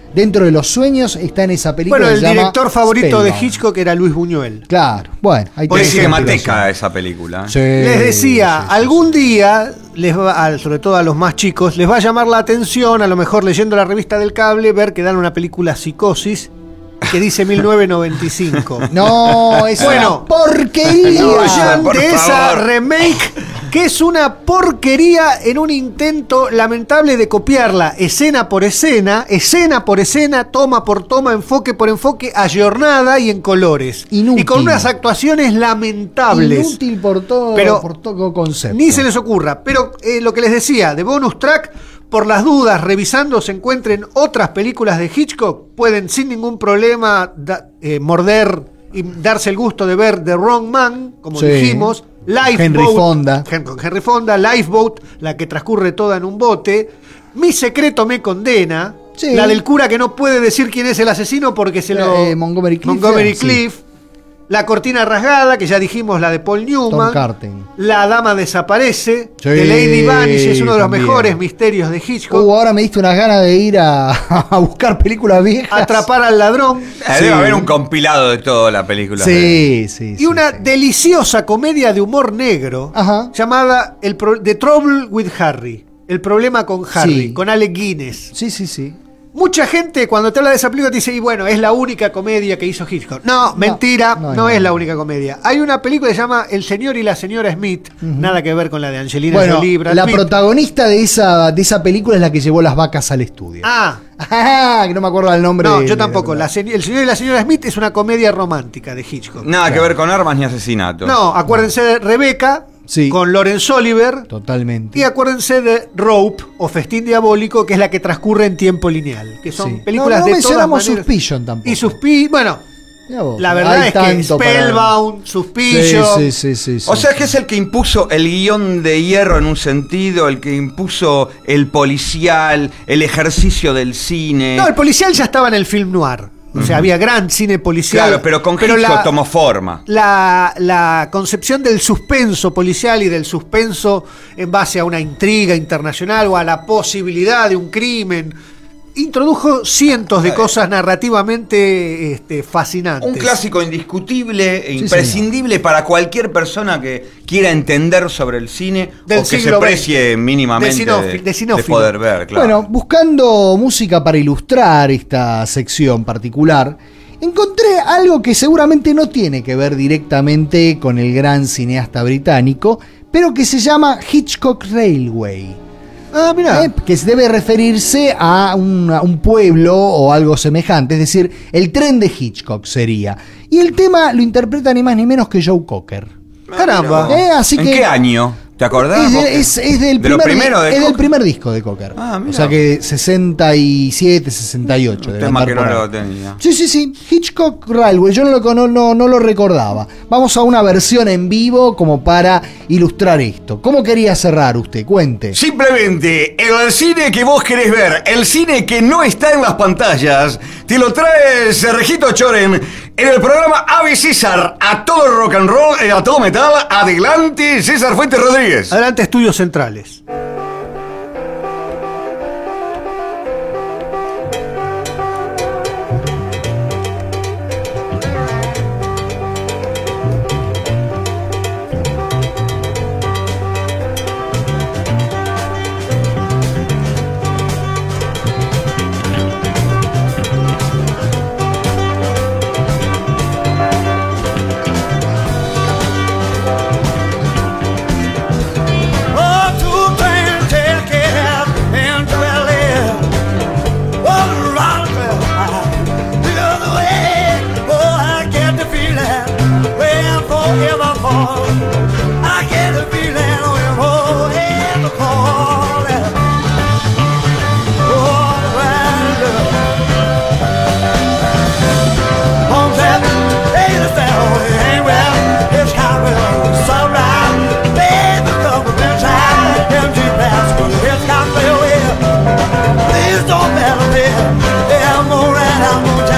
C: dentro de los sueños está en esa película.
E: Bueno, el
C: que se llama
E: director favorito de
C: Spellbound.
E: Hitchcock era Luis Buñuel.
C: Claro, bueno, ahí
D: Por
C: tenés
D: cinemateca
C: una
D: esa película.
C: Sí,
E: Les decía,
C: sí, sí,
E: algún
C: sí.
E: día, les va, a- sobre todo a los más chicos, les va a llamar la atención, a lo mejor leyendo la revista del cable, ver que dan una película Psicosis que dice mil novecientos noventa y cinco.
C: No, es
E: Bueno,
C: una porquería.
E: No,
D: ya, por
E: de esa
D: favor.
E: remake que es una porquería en un intento lamentable de copiarla escena por escena, escena por escena, toma por toma, enfoque por enfoque, ayornada y en colores.
C: Inútil.
E: Y con unas actuaciones lamentables.
C: Inútil por todo,
E: Pero
C: por todo concepto.
E: Ni se les ocurra. Pero eh, lo que les decía, de bonus track, por las dudas, revisando, se encuentren otras películas de Hitchcock, pueden sin ningún problema da- eh, morder y darse el gusto de ver The Wrong Man, como
C: Sí.
E: dijimos, Lifeboat,
C: Henry Fonda.
E: Hen- con Henry Fonda, Lifeboat, la que transcurre toda en un bote, Mi secreto me condena,
C: Sí.
E: la del cura que no puede decir quién es el asesino porque se lo...
C: Eh, Montgomery Clift,
E: Montgomery
C: sí.
E: Clift. La cortina rasgada, que ya dijimos, la de Paul Newman.
C: Tom Carten.
E: La dama desaparece,
C: Sí,
E: de Lady Vanish, es uno de los
C: también.
E: mejores misterios de Hitchcock.
C: Uh, ahora me diste unas ganas de ir a, a buscar películas viejas.
E: Atrapar al ladrón.
D: Eh, Debe haber un compilado de toda la película.
C: Sí, sí.
E: Y
C: sí,
E: una
C: sí.
E: deliciosa comedia de humor negro
C: Ajá.
E: llamada el Pro- The Trouble with Harry. El problema con Harry,
C: Sí.
E: con Alec Guinness.
C: Sí, sí, sí.
E: Mucha gente cuando te habla de esa película te dice, y bueno, es la única comedia que hizo Hitchcock. No, mentira, no,
C: no,
E: es
C: no.
E: la única comedia. Hay una película que se llama El señor y la señora Smith, nada que ver con la de Angelina
C: Bueno,
E: Jolie, Brad
C: la
E: Pitt.
C: protagonista de esa, de esa película es la que llevó las vacas al estudio.
E: Ah,
C: Ah, que no me acuerdo el nombre.
E: no,
C: de-
E: yo tampoco.
C: de-
E: La se- El señor y la señora Smith es una comedia romántica de Hitchcock.
D: Nada que ver con armas ni asesinatos.
E: No, acuérdense de Rebecca
C: Sí.
E: con Laurence Oliver.
C: Totalmente.
E: Y acuérdense de Rope o Festín Diabólico, que es la que transcurre en tiempo lineal. Que son
C: Sí.
E: películas
C: No, no
E: de todas
C: mencionamos
E: maneras.
C: Suspicion tampoco.
E: Y Suspicion, bueno,
C: Mirá vos,
E: la verdad
C: hay
E: es que
C: tanto para-
E: Spellbound, Suspicion.
C: Sí, sí, sí, sí, sí.
D: O sea que es el que impuso el guión de hierro en un sentido, el que impuso el policial, el ejercicio del cine.
E: No, el policial ya estaba en el film noir. O sea, había gran cine policial.
D: Claro, pero con Hitchcock
E: la-
D: tomó forma.
E: La, la concepción del suspenso policial y del suspenso en base a una intriga internacional o a la posibilidad de un crimen introdujo cientos de cosas narrativamente este, fascinantes.
D: Un clásico indiscutible e imprescindible para cualquier persona que quiera entender sobre el cine
E: Del
D: o que se
E: siglo
D: precie
E: veinte.
D: mínimamente
E: De
D: de,
E: sinófilo, de
D: de
E: sinófilo.
D: poder ver. Claro.
C: Bueno, buscando música para ilustrar esta sección particular, encontré algo que seguramente no tiene que ver directamente con el gran cineasta británico, pero que se llama Hitchcock Railway.
E: Ah, mirá.
C: Eh, que debe referirse a un, a un pueblo o algo semejante, es decir, el tren de Hitchcock sería. Y el tema lo interpreta ni más ni menos que Joe Cocker.
E: Caramba.
C: Eh, así
D: ¿En
C: que
D: qué año? ¿Te acordás?
C: Es,
D: vos?
C: de- es- es del,
D: ¿De lo
C: primer,
D: primero de
C: es del
D: Cocker?
C: primer disco de Cocker.
D: Ah, mira.
C: O sea que sesenta y siete, sesenta y ocho.
D: Un
C: debe
D: tema
C: andar
D: que no
C: por ahí.
D: lo tenía.
C: Sí, sí, sí. Hitchcock Railway. Yo no lo, no, no, no lo recordaba. Vamos a una versión en vivo como para ilustrar esto. ¿Cómo quería cerrar usted? Cuente.
D: Simplemente, el cine que vos querés ver, el cine que no está en las pantallas, te lo trae Sergito Choren en el programa Ave César, a todo rock and roll, eh, a todo metal. Adelante, César Fuentes Rodríguez.
E: Adelante, Estudios Centrales.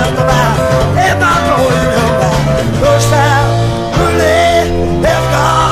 J: Let's go.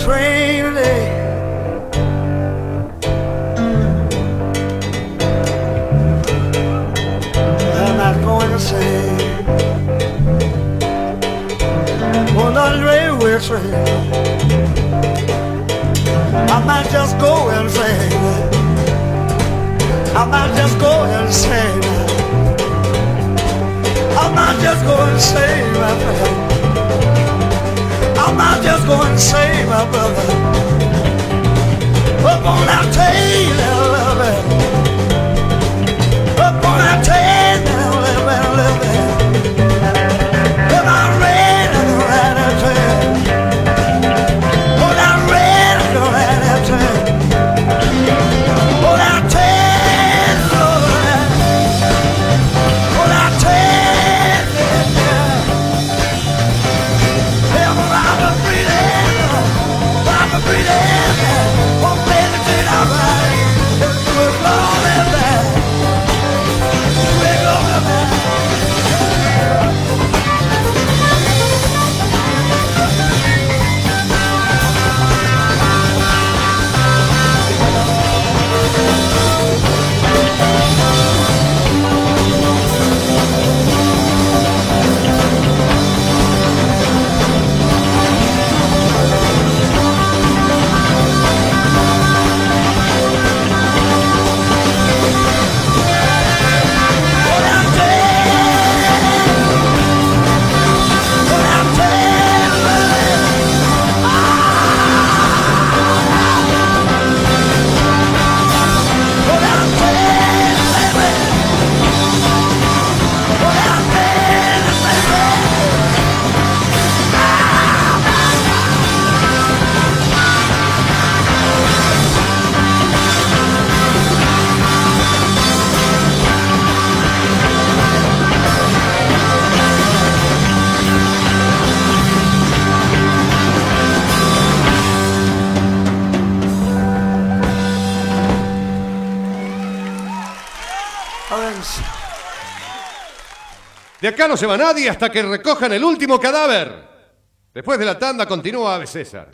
J: train today. I'm not going to sing on the railway train. I might just go and sing. I might just go and sing. I might just go and sing, my friend. I might just go and sing, my brother. Up on that tail, little bit. Up on that tail, little bit, little bit. Up on red, little red, that tail. Oh, that red, little red, that tail. Oh, that tail, little red. Oh, that tail, yeah. Yeah, but I'm a breathing, I'm a breathing. Oh, baby, did I ride? We're going back. We're going back.
A: De acá no se va nadie hasta que recojan el último cadáver. Después de la tanda continúa Ave César.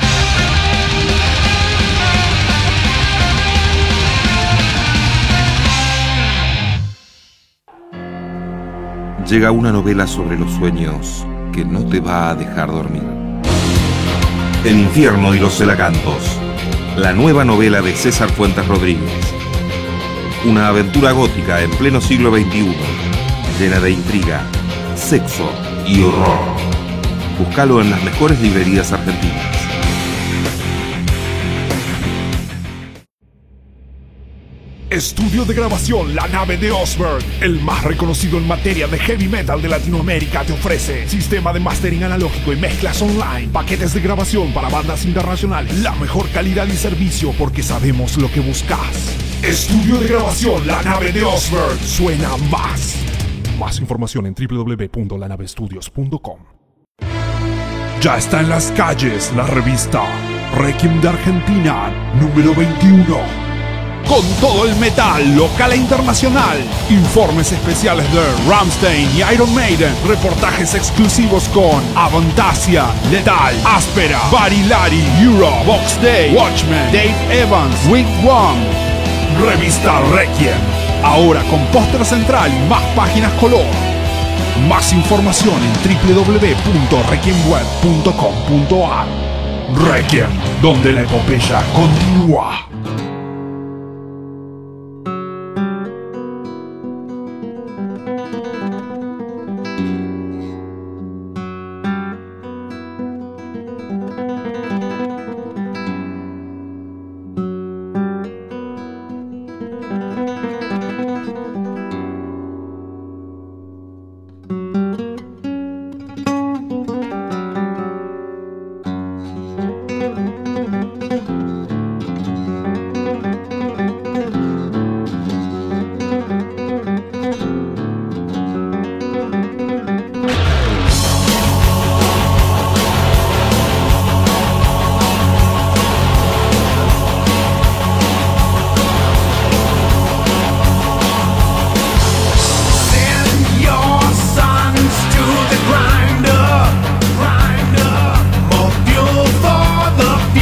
G: Llega una novela sobre los sueños que no te va a dejar dormir. El infierno y los celacantos. La nueva novela de César Fuentes Rodríguez. Una aventura gótica en pleno siglo veintiuno, llena de intriga, sexo y horror. Búscalo en las mejores librerías argentinas.
H: Estudio de grabación La Nave de Osberg, el más reconocido en materia de heavy metal de Latinoamérica, te ofrece sistema de mastering analógico y mezclas online, paquetes de grabación para bandas internacionales, la mejor calidad y servicio porque sabemos lo que buscas. Estudio de grabación La Nave de Osberg, suena más. Más información en w w w punto la nave estudios punto com. Ya está en las calles la revista Requiem de Argentina número veintiuno. Con todo el metal local e internacional, informes especiales de Rammstein y Iron Maiden, reportajes exclusivos con Avantasia, Lethal, Áspera, Barilari, Euro, Box Day, Watchmen, Dave Evans, Week One. Revista Requiem, ahora con póster central y más páginas color. Más información en w w w punto requiem web punto com punto a r. Requiem, donde la epopeya continúa.
K: The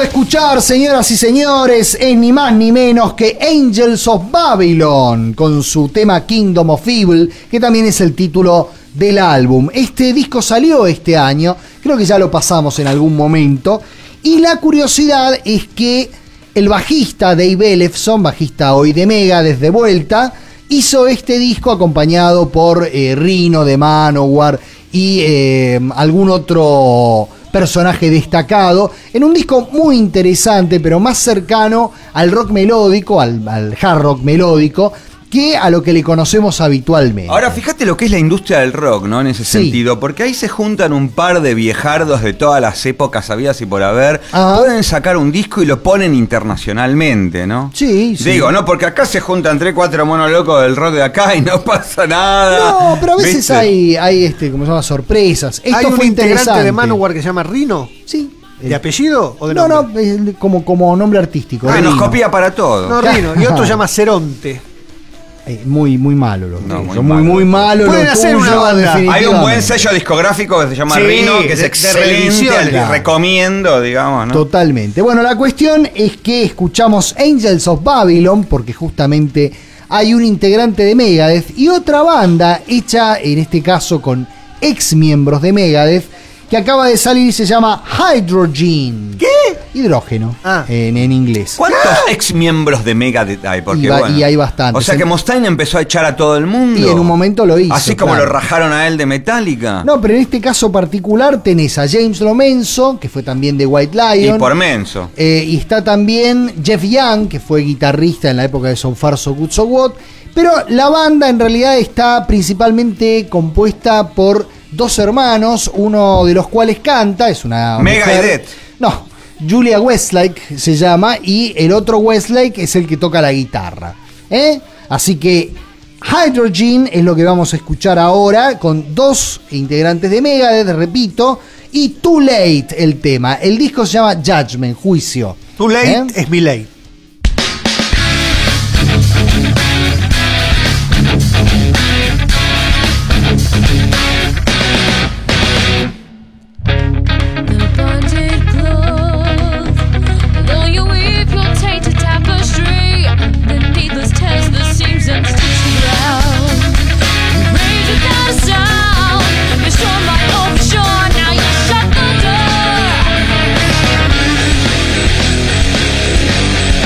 C: escuchar, señoras y señores, es ni más ni menos que Angels of Babylon, con su tema Kingdom of Evil, que también es el título del álbum. Este disco salió este año, creo que ya lo pasamos en algún momento, y la curiosidad es que el bajista Dave Ellefson, bajista hoy de Megadeth de vuelta, hizo este disco acompañado por eh, Rhino de Manowar y eh, algún otro personaje destacado, en un disco muy interesante, pero más cercano al rock melódico, al, al hard rock melódico, que a lo que le conocemos habitualmente.
D: Ahora, fíjate lo que es la industria del rock, ¿no? En ese
C: Sí.
D: sentido, porque ahí se juntan un par de viejardos de todas las épocas habidas y por haber,
C: Ajá.
D: pueden sacar un disco y lo ponen internacionalmente, ¿no?
C: Sí, sí.
D: Digo, ¿no? Porque acá se juntan tres, cuatro monos locos del rock de acá y no pasa nada.
C: No, pero a veces
D: ¿viste?
C: hay, hay este, ¿cómo se llama? Sorpresas. Esto
E: ¿Hay un
C: fue
E: integrante
C: interesante.
E: de Manowar que se llama Rhino?
C: Sí.
E: ¿De apellido o de
C: No,
E: nombre?
C: no, eh, como, como nombre artístico.
D: Ah, nos
C: Rhino.
D: copia para todo.
E: No, Rhino. Y otro se llama Ceronte.
C: Eh, muy, muy malo lo
D: No,
C: tuyo,
D: muy
C: muy,
D: malo.
C: muy malo lo
E: Pueden hacer
C: tuyo,
E: una banda.
C: definitivamente.
D: Hay un buen sello discográfico que se llama
E: Sí,
D: Rhino, que es
E: de- de
D: excelente,
E: reediciones.
D: al que
C: Claro.
D: recomiendo, digamos, ¿no?
C: Totalmente. Bueno, la cuestión es que escuchamos Angels of Babylon porque justamente hay un integrante de Megadeth y otra banda hecha, en este caso con ex miembros de Megadeth, que acaba de salir y se llama Hydrogen.
E: ¿Qué?
C: Hidrógeno,
E: Ah.
C: en, en inglés.
D: ¿Cuántos ex miembros de Megadeth hay? Porque,
C: Y va-
D: bueno,
C: y hay bastantes.
D: O sea que Mustaine empezó a echar a todo el mundo.
C: Y en un momento lo hizo.
D: Así como
C: claro.
D: lo rajaron a él de Metallica.
C: No, pero en este caso particular tenés a James Lomenzo, que fue también de White
D: Y
C: Lion.
D: por menso.
C: Eh, y está también Jeff Young, que fue guitarrista en la época de So Far So Good So What. Pero la banda en realidad está principalmente compuesta por dos hermanos, uno de los cuales canta, es una
D: Megadeth.
C: mujer- No, Julia Westlake se llama, y el otro Westlake es el que toca la guitarra. ¿eh? Así que Hydrogen es lo que vamos a escuchar ahora, con dos integrantes de Megadeth, repito, y Too Late el tema. El disco se llama Judgment, Juicio.
E: Too late
C: ¿Eh?
E: es mi late.
K: Now you shut the door.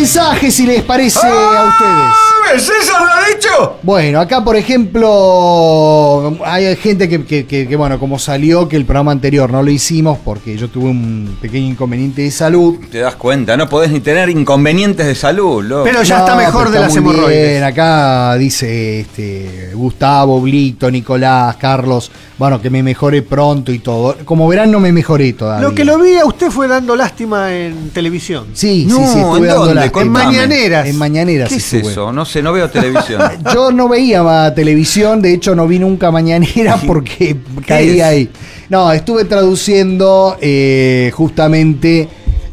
C: mensajes, si les parece a ustedes.
D: ¿César lo ha dicho?
C: Bueno, acá por ejemplo hay gente que, que, que, que, bueno, como salió que el programa anterior no lo hicimos porque yo tuve un pequeño inconveniente de salud.
D: Te das cuenta, no podés ni tener inconvenientes de salud, loco.
E: Pero ya
C: No,
E: está mejor
C: pero
E: de
C: está
E: las
C: muy
E: hemorroides.
C: bien. Acá dice este, Gustavo, Blito, Nicolás, Carlos, bueno, que me mejore pronto y todo. Como verán, no me mejoré todavía.
E: Lo que lo vi a usted fue dando lástima en televisión.
C: Sí,
D: No,
C: sí, sí, estuve
D: ¿en
C: dando
D: dónde?
C: la-
E: En
D: Contame.
E: mañaneras.
C: En mañaneras
D: ¿Qué es
C: estuve.
D: eso? No sé, no veo televisión.
C: Yo no veía ma- televisión, de hecho no vi nunca mañanera porque caí
D: es?
C: ahí. No, estuve traduciendo eh, justamente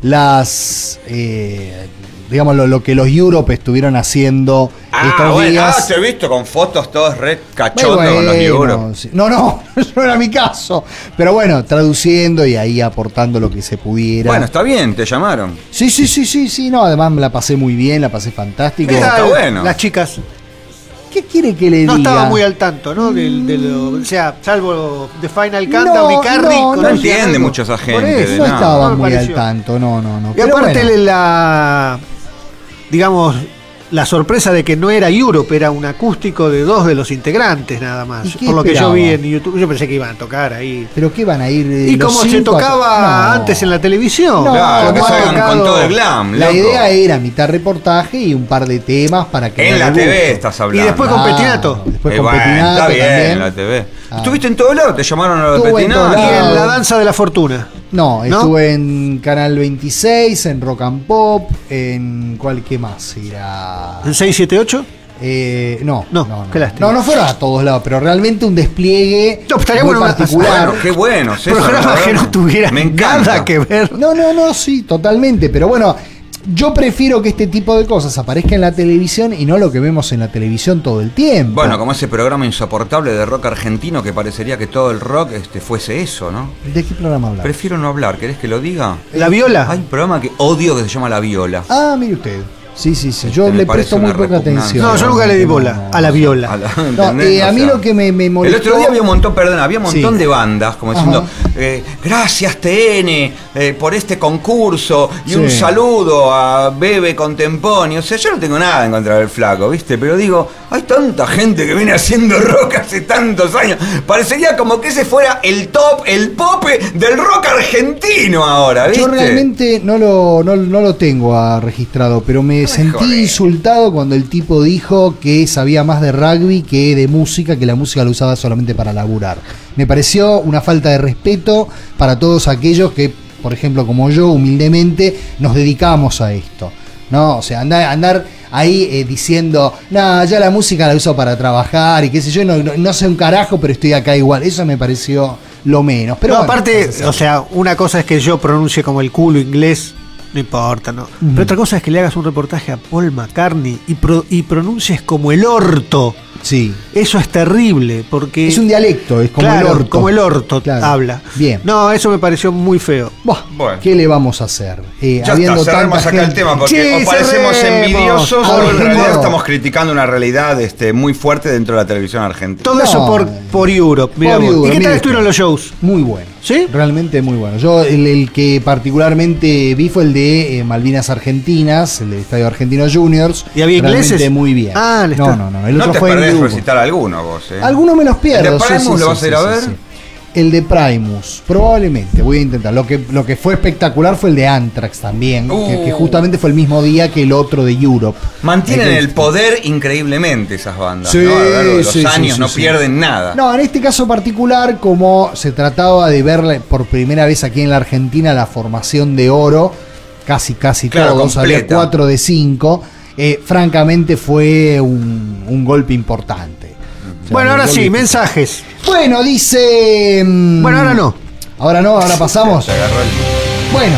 C: las, eh, digamos, lo, lo que los Europe estuvieron haciendo
D: Ah,
C: estos
D: bueno,
C: días.
D: ah, te he visto con fotos todos re
C: Muy
D: cachondos con los
C: bueno,
D: euros.
C: sí. No, no, no era mi caso. Pero bueno, traduciendo y ahí aportando lo que se pudiera.
D: Bueno, está bien, te llamaron.
C: Sí, sí, sí, sí, sí, no, además me la pasé muy bien, la pasé fantástico.
E: ¿Qué
D: Está
E: tal
D: bueno.
E: las chicas?
C: ¿Qué quiere que le
E: No
C: diga?
E: estaba muy al tanto, ¿no? Del, de lo- o sea, salvo The Final
C: No,
E: Countdown y Carrie.
C: no,
E: con
D: No
E: el
D: entiende
E: diálogo.
D: mucho esa
E: Por
D: gente.
E: eso,
D: de
C: No
D: nada.
C: estaba
E: No me
C: muy al
E: pareció.
C: tanto, no, no, no.
E: Y
C: Pero
E: aparte
C: bueno.
E: la, digamos, la sorpresa de que no era Europe, era un acústico de dos de los integrantes nada
C: ¿Y
E: más.
C: qué
E: Por lo que yo
C: esperaba?
E: vi en YouTube, yo pensé que iban a tocar ahí.
C: ¿Pero qué van a ir? eh,
E: Y
C: los
E: como se
C: cinco a-
E: tocaba
C: No.
E: antes en la televisión.
C: No,
D: Claro, que
C: como ha
D: salgan con
C: tocado-
D: todo el glam,
C: La
D: loco.
C: idea era mitad reportaje y un par de temas para que
D: En
C: me
D: la
C: guste.
D: T V estás hablando.
E: Y después con
C: Ah,
E: Petinato.
C: Después
D: Eh,
C: con
D: bueno,
C: Petinato
D: está bien,
C: también.
D: en la T V.
C: Ah.
D: ¿Estuviste en todos lados? ¿Te llamaron a lo de
C: Estuve en todos
D: Petinato?
E: Y
C: lados.
E: en la danza de la fortuna.
C: No,
E: ¿No?
C: estuve en Canal veintiséis, en Rock and Pop, en cuál que más era.
E: ¿En seis siete ocho?
C: Eh, no,
E: No,
C: no, no.
E: qué lástima.
C: No, no fueron a todos lados, pero realmente un despliegue
E: No, estaría
C: muy
E: bueno una-
C: particular.
D: Bueno, qué bueno, César.
E: Programa
D: la
E: que
D: verdad.
E: no tuviera
D: Me encanta.
E: nada que ver.
C: No, no, no, sí, totalmente. Pero bueno, yo prefiero que este tipo de cosas aparezca en la televisión y no lo que vemos en la televisión todo el tiempo.
D: Bueno, como ese programa insoportable de rock argentino que parecería que todo el rock este, fuese eso, ¿no?
C: ¿De qué programa hablas?
D: Prefiero no hablar, ¿querés que lo diga?
E: La viola.
D: Hay un programa que odio que se llama La Viola.
C: Ah, mire usted. Sí, sí, sí. Yo
D: Este, me
C: le
D: parece
C: presto muy
D: una
C: poca
D: repugnancia.
C: atención.
E: No, yo nunca le di bola
C: No,
E: a la viola.
D: A la-
C: No,
D: ¿entendés?
C: eh, a
D: O
C: mí
D: sea,
C: lo que me, me
D: El
C: molestó.
D: otro día había un montón, perdón, había un montón
C: Sí.
D: de bandas como diciendo, eh, gracias T N eh, por este concurso y
C: Sí.
D: un saludo a Bebe Contemponio. O sea, yo no tengo nada en contra del flaco, ¿viste? Pero digo, hay tanta gente que viene haciendo rock hace tantos años. Parecería como que ese fuera el top, el pope del rock argentino ahora, ¿viste?
C: Yo realmente no lo, no, no lo tengo ah, registrado, pero me sentí
D: joder.
C: insultado cuando el tipo dijo que sabía más de rugby que de música, que la música lo usaba solamente para laburar. Me pareció una falta de respeto para todos aquellos que, por ejemplo, como yo, humildemente, nos dedicamos a esto. ¿No? O sea, andar, andar ahí eh, diciendo, no, ya la música la uso para trabajar y qué sé yo, no, no, no sé un carajo, pero estoy acá igual. Eso me pareció lo menos. Pero
E: No,
C: bueno,
E: aparte,
C: cosas
E: o
C: así.
E: sea, una cosa es que yo pronuncie como el culo inglés, no importa, ¿no? Pero otra cosa es que le hagas un reportaje a Paul McCartney y, pro- y pronuncies como el orto.
C: Sí.
E: Eso es terrible, porque...
C: Es un dialecto, es como
E: Claro,
C: el orto.
E: como el orto
C: Claro.
E: habla.
C: Bien.
E: No, eso me pareció muy feo.
C: Buah,
D: Bueno.
C: ¿qué le vamos a hacer? Eh,
D: Ya
C: habiendo
D: está, cerremos
C: tanta
D: acá el
C: gente-
D: tema porque
E: Sí,
D: o parecemos
E: cerremos.
D: envidiosos o en
C: Habiendo-
D: realidad estamos criticando una realidad este, muy fuerte dentro de la televisión argentina.
E: Todo
C: No.
E: eso por, por Europe. Mirá
C: Por
E: vos.
C: Europe,
E: ¿Y qué
C: mire
E: tal
C: usted.
E: estuvieron los shows?
C: Muy bueno.
E: ¿Sí?
C: Realmente muy bueno. Yo el, el que particularmente vi fue el de eh, Malvinas Argentinas, el del Estadio Argentino Juniors.
E: ¿Y había
C: Realmente
E: ingleses?
C: muy bien.
E: Ah, le
C: no,
E: está-
C: no, no. El
D: No
C: otro
D: te
C: fue en
D: perdés
C: grupo.
D: recitar alguno vos, ¿eh?
C: Algunos me los pierdo.
D: ¿El de
C: sí,
D: Primus
C: sí,
D: lo
C: sí,
D: vas a ir
C: sí,
D: a
C: sí,
D: ver?
C: sí. El de Primus, probablemente, voy a intentar. Lo que, lo que fue espectacular fue el de Anthrax también,
D: Uh.
C: que, que justamente fue el mismo día que el otro de Europe.
D: Mantienen
C: Hay que-
D: el poder increíblemente esas bandas,
C: Sí,
D: ¿no? A lo largo de los
C: sí, sí,
D: años
C: sí,
D: no
C: sí.
D: pierden nada.
C: No, en este caso particular, como se trataba de ver por primera vez aquí en la Argentina la formación de oro, casi, casi
D: Claro,
C: todos, había
D: completa.
C: cuatro de cinco, eh, francamente fue un, un golpe importante. O sea,
E: Bueno, ahora
C: un
E: sí,
C: golpe-
E: mensajes.
C: Bueno, dice... mm,
E: Bueno, ahora no.
C: Ahora no, ahora pasamos.
D: Se agarró el-
C: Bueno,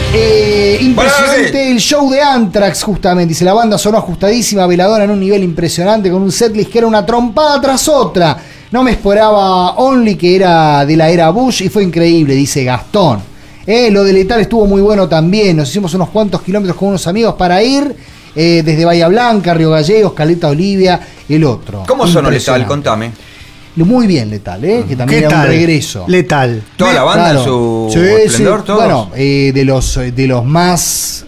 C: eh, impresionante
D: Bueno, sí.
C: el show de Anthrax, justamente. Dice, la banda sonó ajustadísima, veladora en un nivel impresionante, con un setlist que era una trompada tras otra. No me esperaba Only, que era de la era Bush, y fue increíble, dice Gastón. Eh, lo de Letal estuvo muy bueno también. Nos hicimos unos cuantos kilómetros con unos amigos para ir eh, desde Bahía Blanca, Río Gallegos, Caleta Olivia, el otro.
D: ¿Cómo sonó Letal?
C: Impresionante.
D: Contame.
C: Muy bien Letal, eh, que también
E: ¿Qué
C: era
E: tal?
C: un regreso.
E: Letal.
D: ¿Toda la banda
C: Claro.
D: en su
C: Sí,
D: esplendor?
C: sí.
D: ¿Todos?
C: Bueno, eh, de los de los más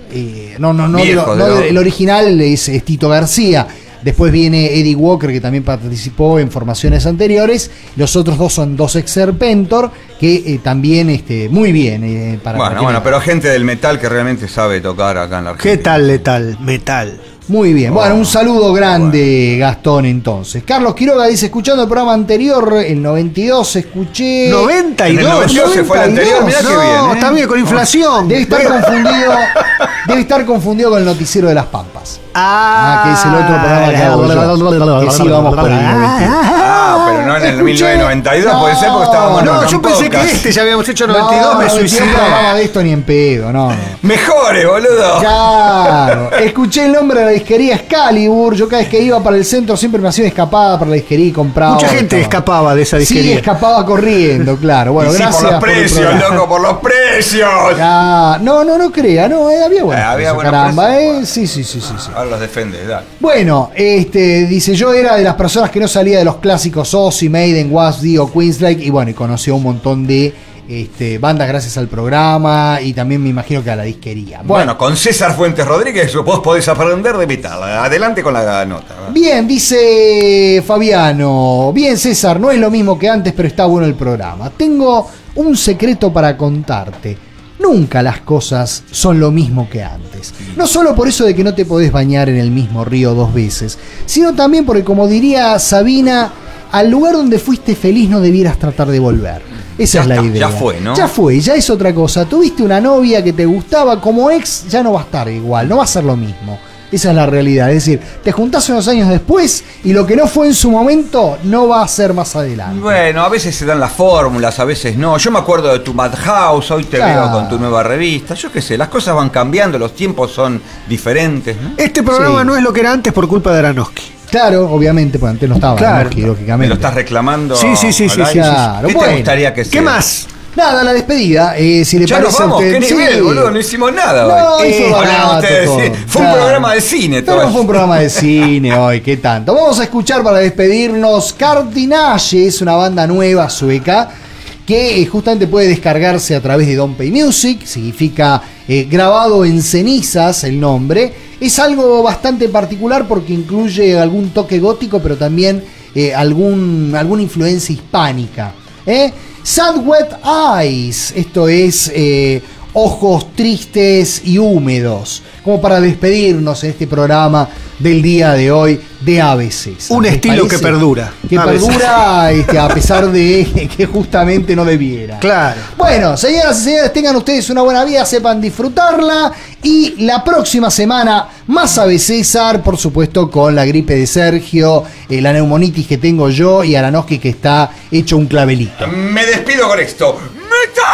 C: Eh, no, no, no,
D: Viejo,
C: de lo- no
D: de lo-
C: el original es, es Tito García. Después viene Eddie Walker, que también participó en formaciones anteriores. Los otros dos son dos ex Serpentor, que eh, también este, muy bien. Eh, para
D: Bueno,
C: para
D: bueno,
C: que-
D: pero gente del metal que realmente sabe tocar acá en la Argentina.
E: ¿Qué tal letal? Metal.
C: Muy bien. Bueno,
D: Oh,
C: un saludo grande, Gastón, entonces. Carlos Quiroga dice, escuchando el programa anterior, el noventa y dos, escuché...
E: noventa y dos.
D: En el noventa y dos se fue el anterior, mirá
E: no,
D: qué bien, ¿eh?
E: está bien con inflación.
C: Debe estar confundido, debe estar confundido con el noticiero de las Pampas. Ah, que es el otro programa que hago yo, que sí vamos por el noventa y dos.
D: Ah, pero no en el
C: Escuché-
D: mil novecientos noventa y dos,
C: No,
D: puede ser porque estábamos
E: No,
D: en
E: yo pensé que
D: podcast.
E: este ya habíamos hecho
C: No,
E: noventa y dos, me
C: noventa y dos
E: suicidé.
C: programa de esto ni en pedo, no, no.
D: Mejores, boludo.
C: Claro, escuché el nombre de la disquería Excalibur. Yo cada vez que iba para el centro siempre me hacía una escapada para la disquería y compraba.
E: Mucha gente
C: estaba-
E: escapaba de esa
C: Sí,
E: disquería.
C: escapaba corriendo, claro. Bueno,
D: Y sí,
C: gracias
D: por los
C: el
D: precios,
C: programa.
D: loco, por los precios.
C: Ah, no, no, no crea, no, eh, había buenos
D: Eh, había
C: precios,
D: buenos
C: caramba,
D: precios,
C: eh. Sí, sí, sí, sí, sí.
D: Ahora los defendes, dale.
C: Bueno, este, dice, yo era de las personas que no salía de los clásicos Ozzy, Maiden, Wasp, Dio, Queensryche, y bueno, y conoció un montón de este, bandas gracias al programa y también me imagino que a la disquería.
D: Bueno,
C: Bueno,
D: con César Fuentes Rodríguez vos podés aprender de metal. Adelante con la nota.
C: bien, dice Fabiano, bien César, no es lo mismo que antes, pero está bueno el programa. Tengo un secreto para contarte. Nunca las cosas son lo mismo que antes. No solo por eso de que no te podés bañar en el mismo río dos veces, sino también porque, como diría Sabina, al lugar donde fuiste feliz no debieras tratar de volver. Esa
D: Ya
C: es la
D: está,
C: idea.
D: ya fue, ¿no?
C: Ya fue, ya es otra cosa. Tuviste una novia que te gustaba como ex, ya no va a estar igual, no va a ser lo mismo. Esa es la realidad. Es decir, te juntás unos años después y lo que no fue en su momento no va a ser más adelante.
D: Bueno, a veces se dan las fórmulas, a veces no. Yo me acuerdo de tu Madhouse, hoy te
C: Claro.
D: veo con tu nueva revista. Yo qué sé, las cosas van cambiando, los tiempos son diferentes, ¿no?
E: Este programa
C: Sí.
E: no es lo que era antes por culpa de Aranowski.
C: Claro, obviamente, porque antes no estaba,
E: Claro.
C: Aranowski,
D: ¿Me
C: lógicamente.
D: lo estás reclamando?
E: Sí, sí, sí,
D: al
E: sí,
D: aire?
E: sí, sí.
C: Claro,
D: ¿Qué
C: bueno.
D: te gustaría que sea?
E: ¿Qué más?
C: Nada, la despedida. Eh, si le
D: Ya
C: parece
D: nos vamos,
C: a usted.
D: qué nivel,
C: Sí.
D: boludo, no hicimos nada
C: No,
D: hoy.
C: hoy fue
D: Hablaron
C: barato
D: ustedes,
C: todo,
D: sí. Fue un
C: claro.
D: programa de cine todo
C: Pero
D: eso.
C: fue un programa de cine hoy, qué tanto. Vamos a escuchar para despedirnos Cardinage, es una banda nueva sueca que eh, justamente puede descargarse a través de Don't Pay Music, significa eh, grabado en cenizas el nombre. Es algo bastante particular porque incluye algún toque gótico, pero también eh, algún, alguna influencia hispánica. ¿eh? Sad Wet Eyes, esto es eh, ojos tristes y húmedos, como para despedirnos en este programa del día de hoy de A B C.
E: Un
C: ¿Les
E: estilo
C: parece?
E: que perdura.
C: Que
E: A veces.
C: perdura este, a pesar de que justamente no debiera.
E: Claro.
C: Bueno, señoras y señores, tengan ustedes una buena vida, sepan disfrutarla. Y la próxima semana, más A B César, por supuesto, con la gripe de Sergio, eh, la neumonitis que tengo yo y Aranowski que está hecho un clavelito.
D: Me despido con esto. ¡Metal!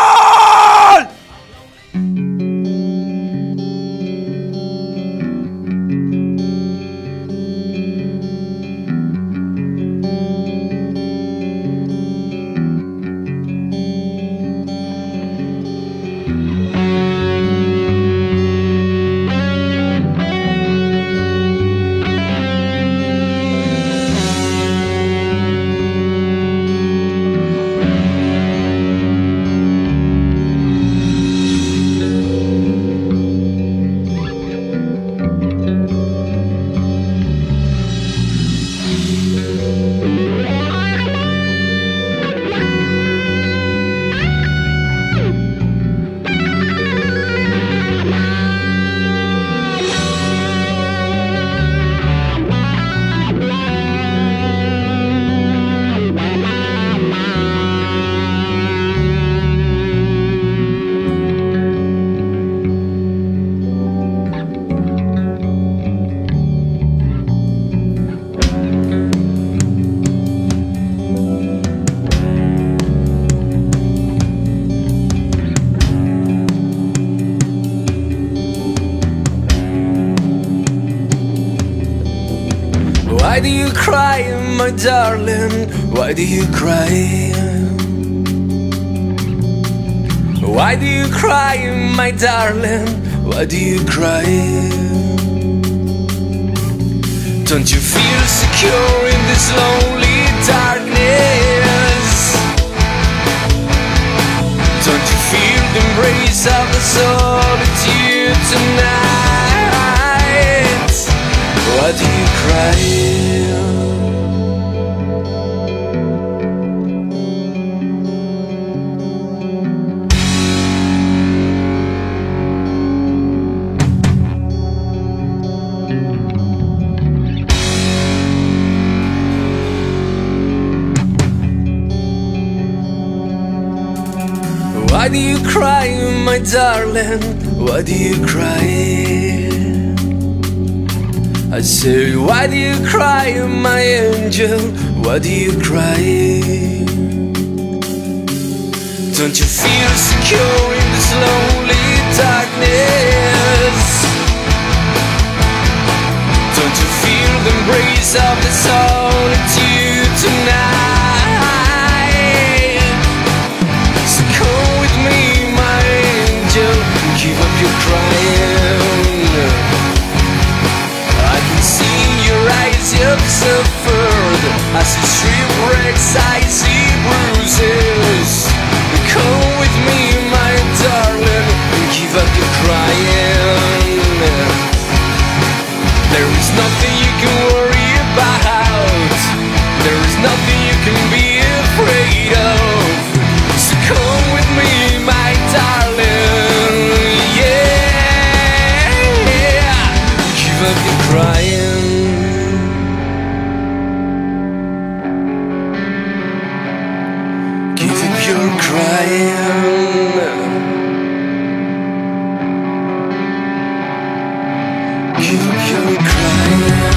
K: Why do you cry, my darling? Why do you cry? Why do you cry, my darling? Why do you cry? Don't you feel secure in this lonely darkness? Don't you feel the embrace of the solitude tonight? Why do you cry, my darling? Why do you cry? I say, why do you cry, my angel? Why do you cry? Don't you feel secure in this lonely darkness? Don't you feel the embrace of the solitude tonight? So come with me, my angel, give up your crying. I can see in your eyes you've suffered. I see shipwrecks, I see bruises. Come with me, my darling, and give up your crying. There is nothing you can worry about. There is nothing you can be afraid of. So come with me, my darling. Yeah, give up your crying. Give up your crying. Give up your crying.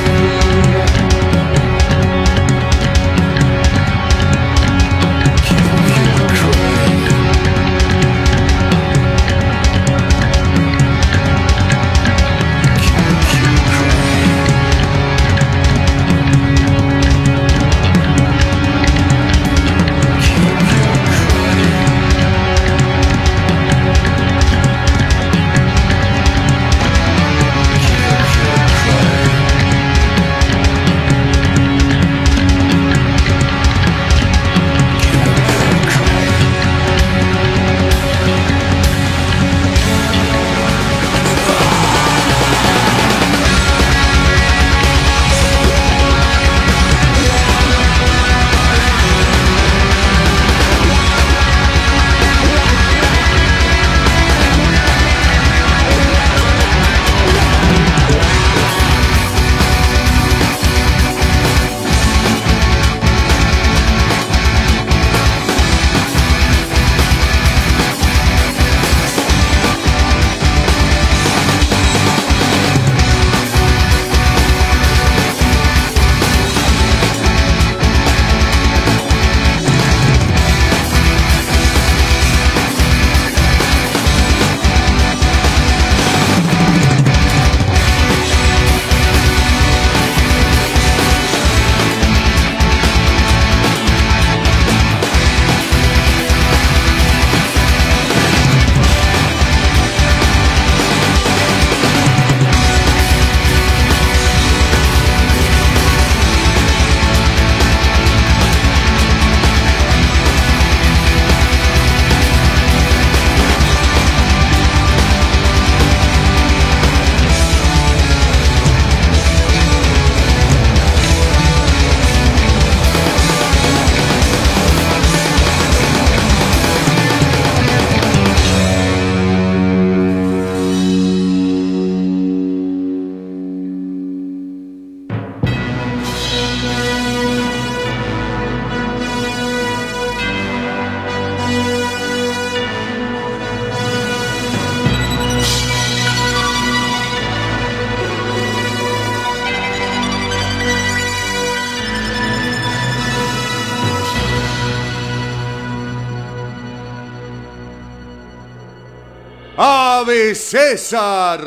A: ¡Ave César!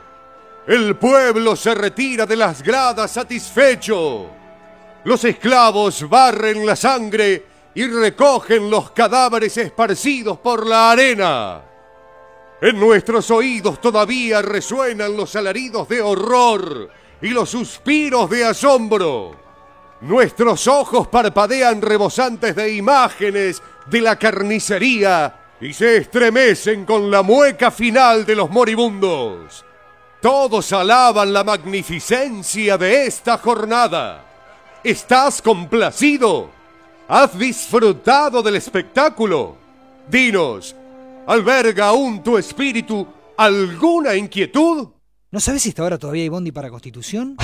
A: El pueblo se retira de las gradas satisfecho. Los esclavos barren la sangre y recogen los cadáveres esparcidos por la arena. En nuestros oídos todavía resuenan los alaridos de horror y los suspiros de asombro. Nuestros ojos parpadean rebosantes de imágenes de la carnicería y se estremecen con la mueca final de los moribundos. Todos alaban la magnificencia de esta jornada. ¿Estás complacido? ¿Has disfrutado del espectáculo? Dinos, ¿alberga aún tu espíritu alguna inquietud?
B: ¿No sabes si hasta ahora todavía hay bondi para Constitución?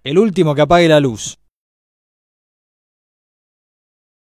B: El último que apague la luz.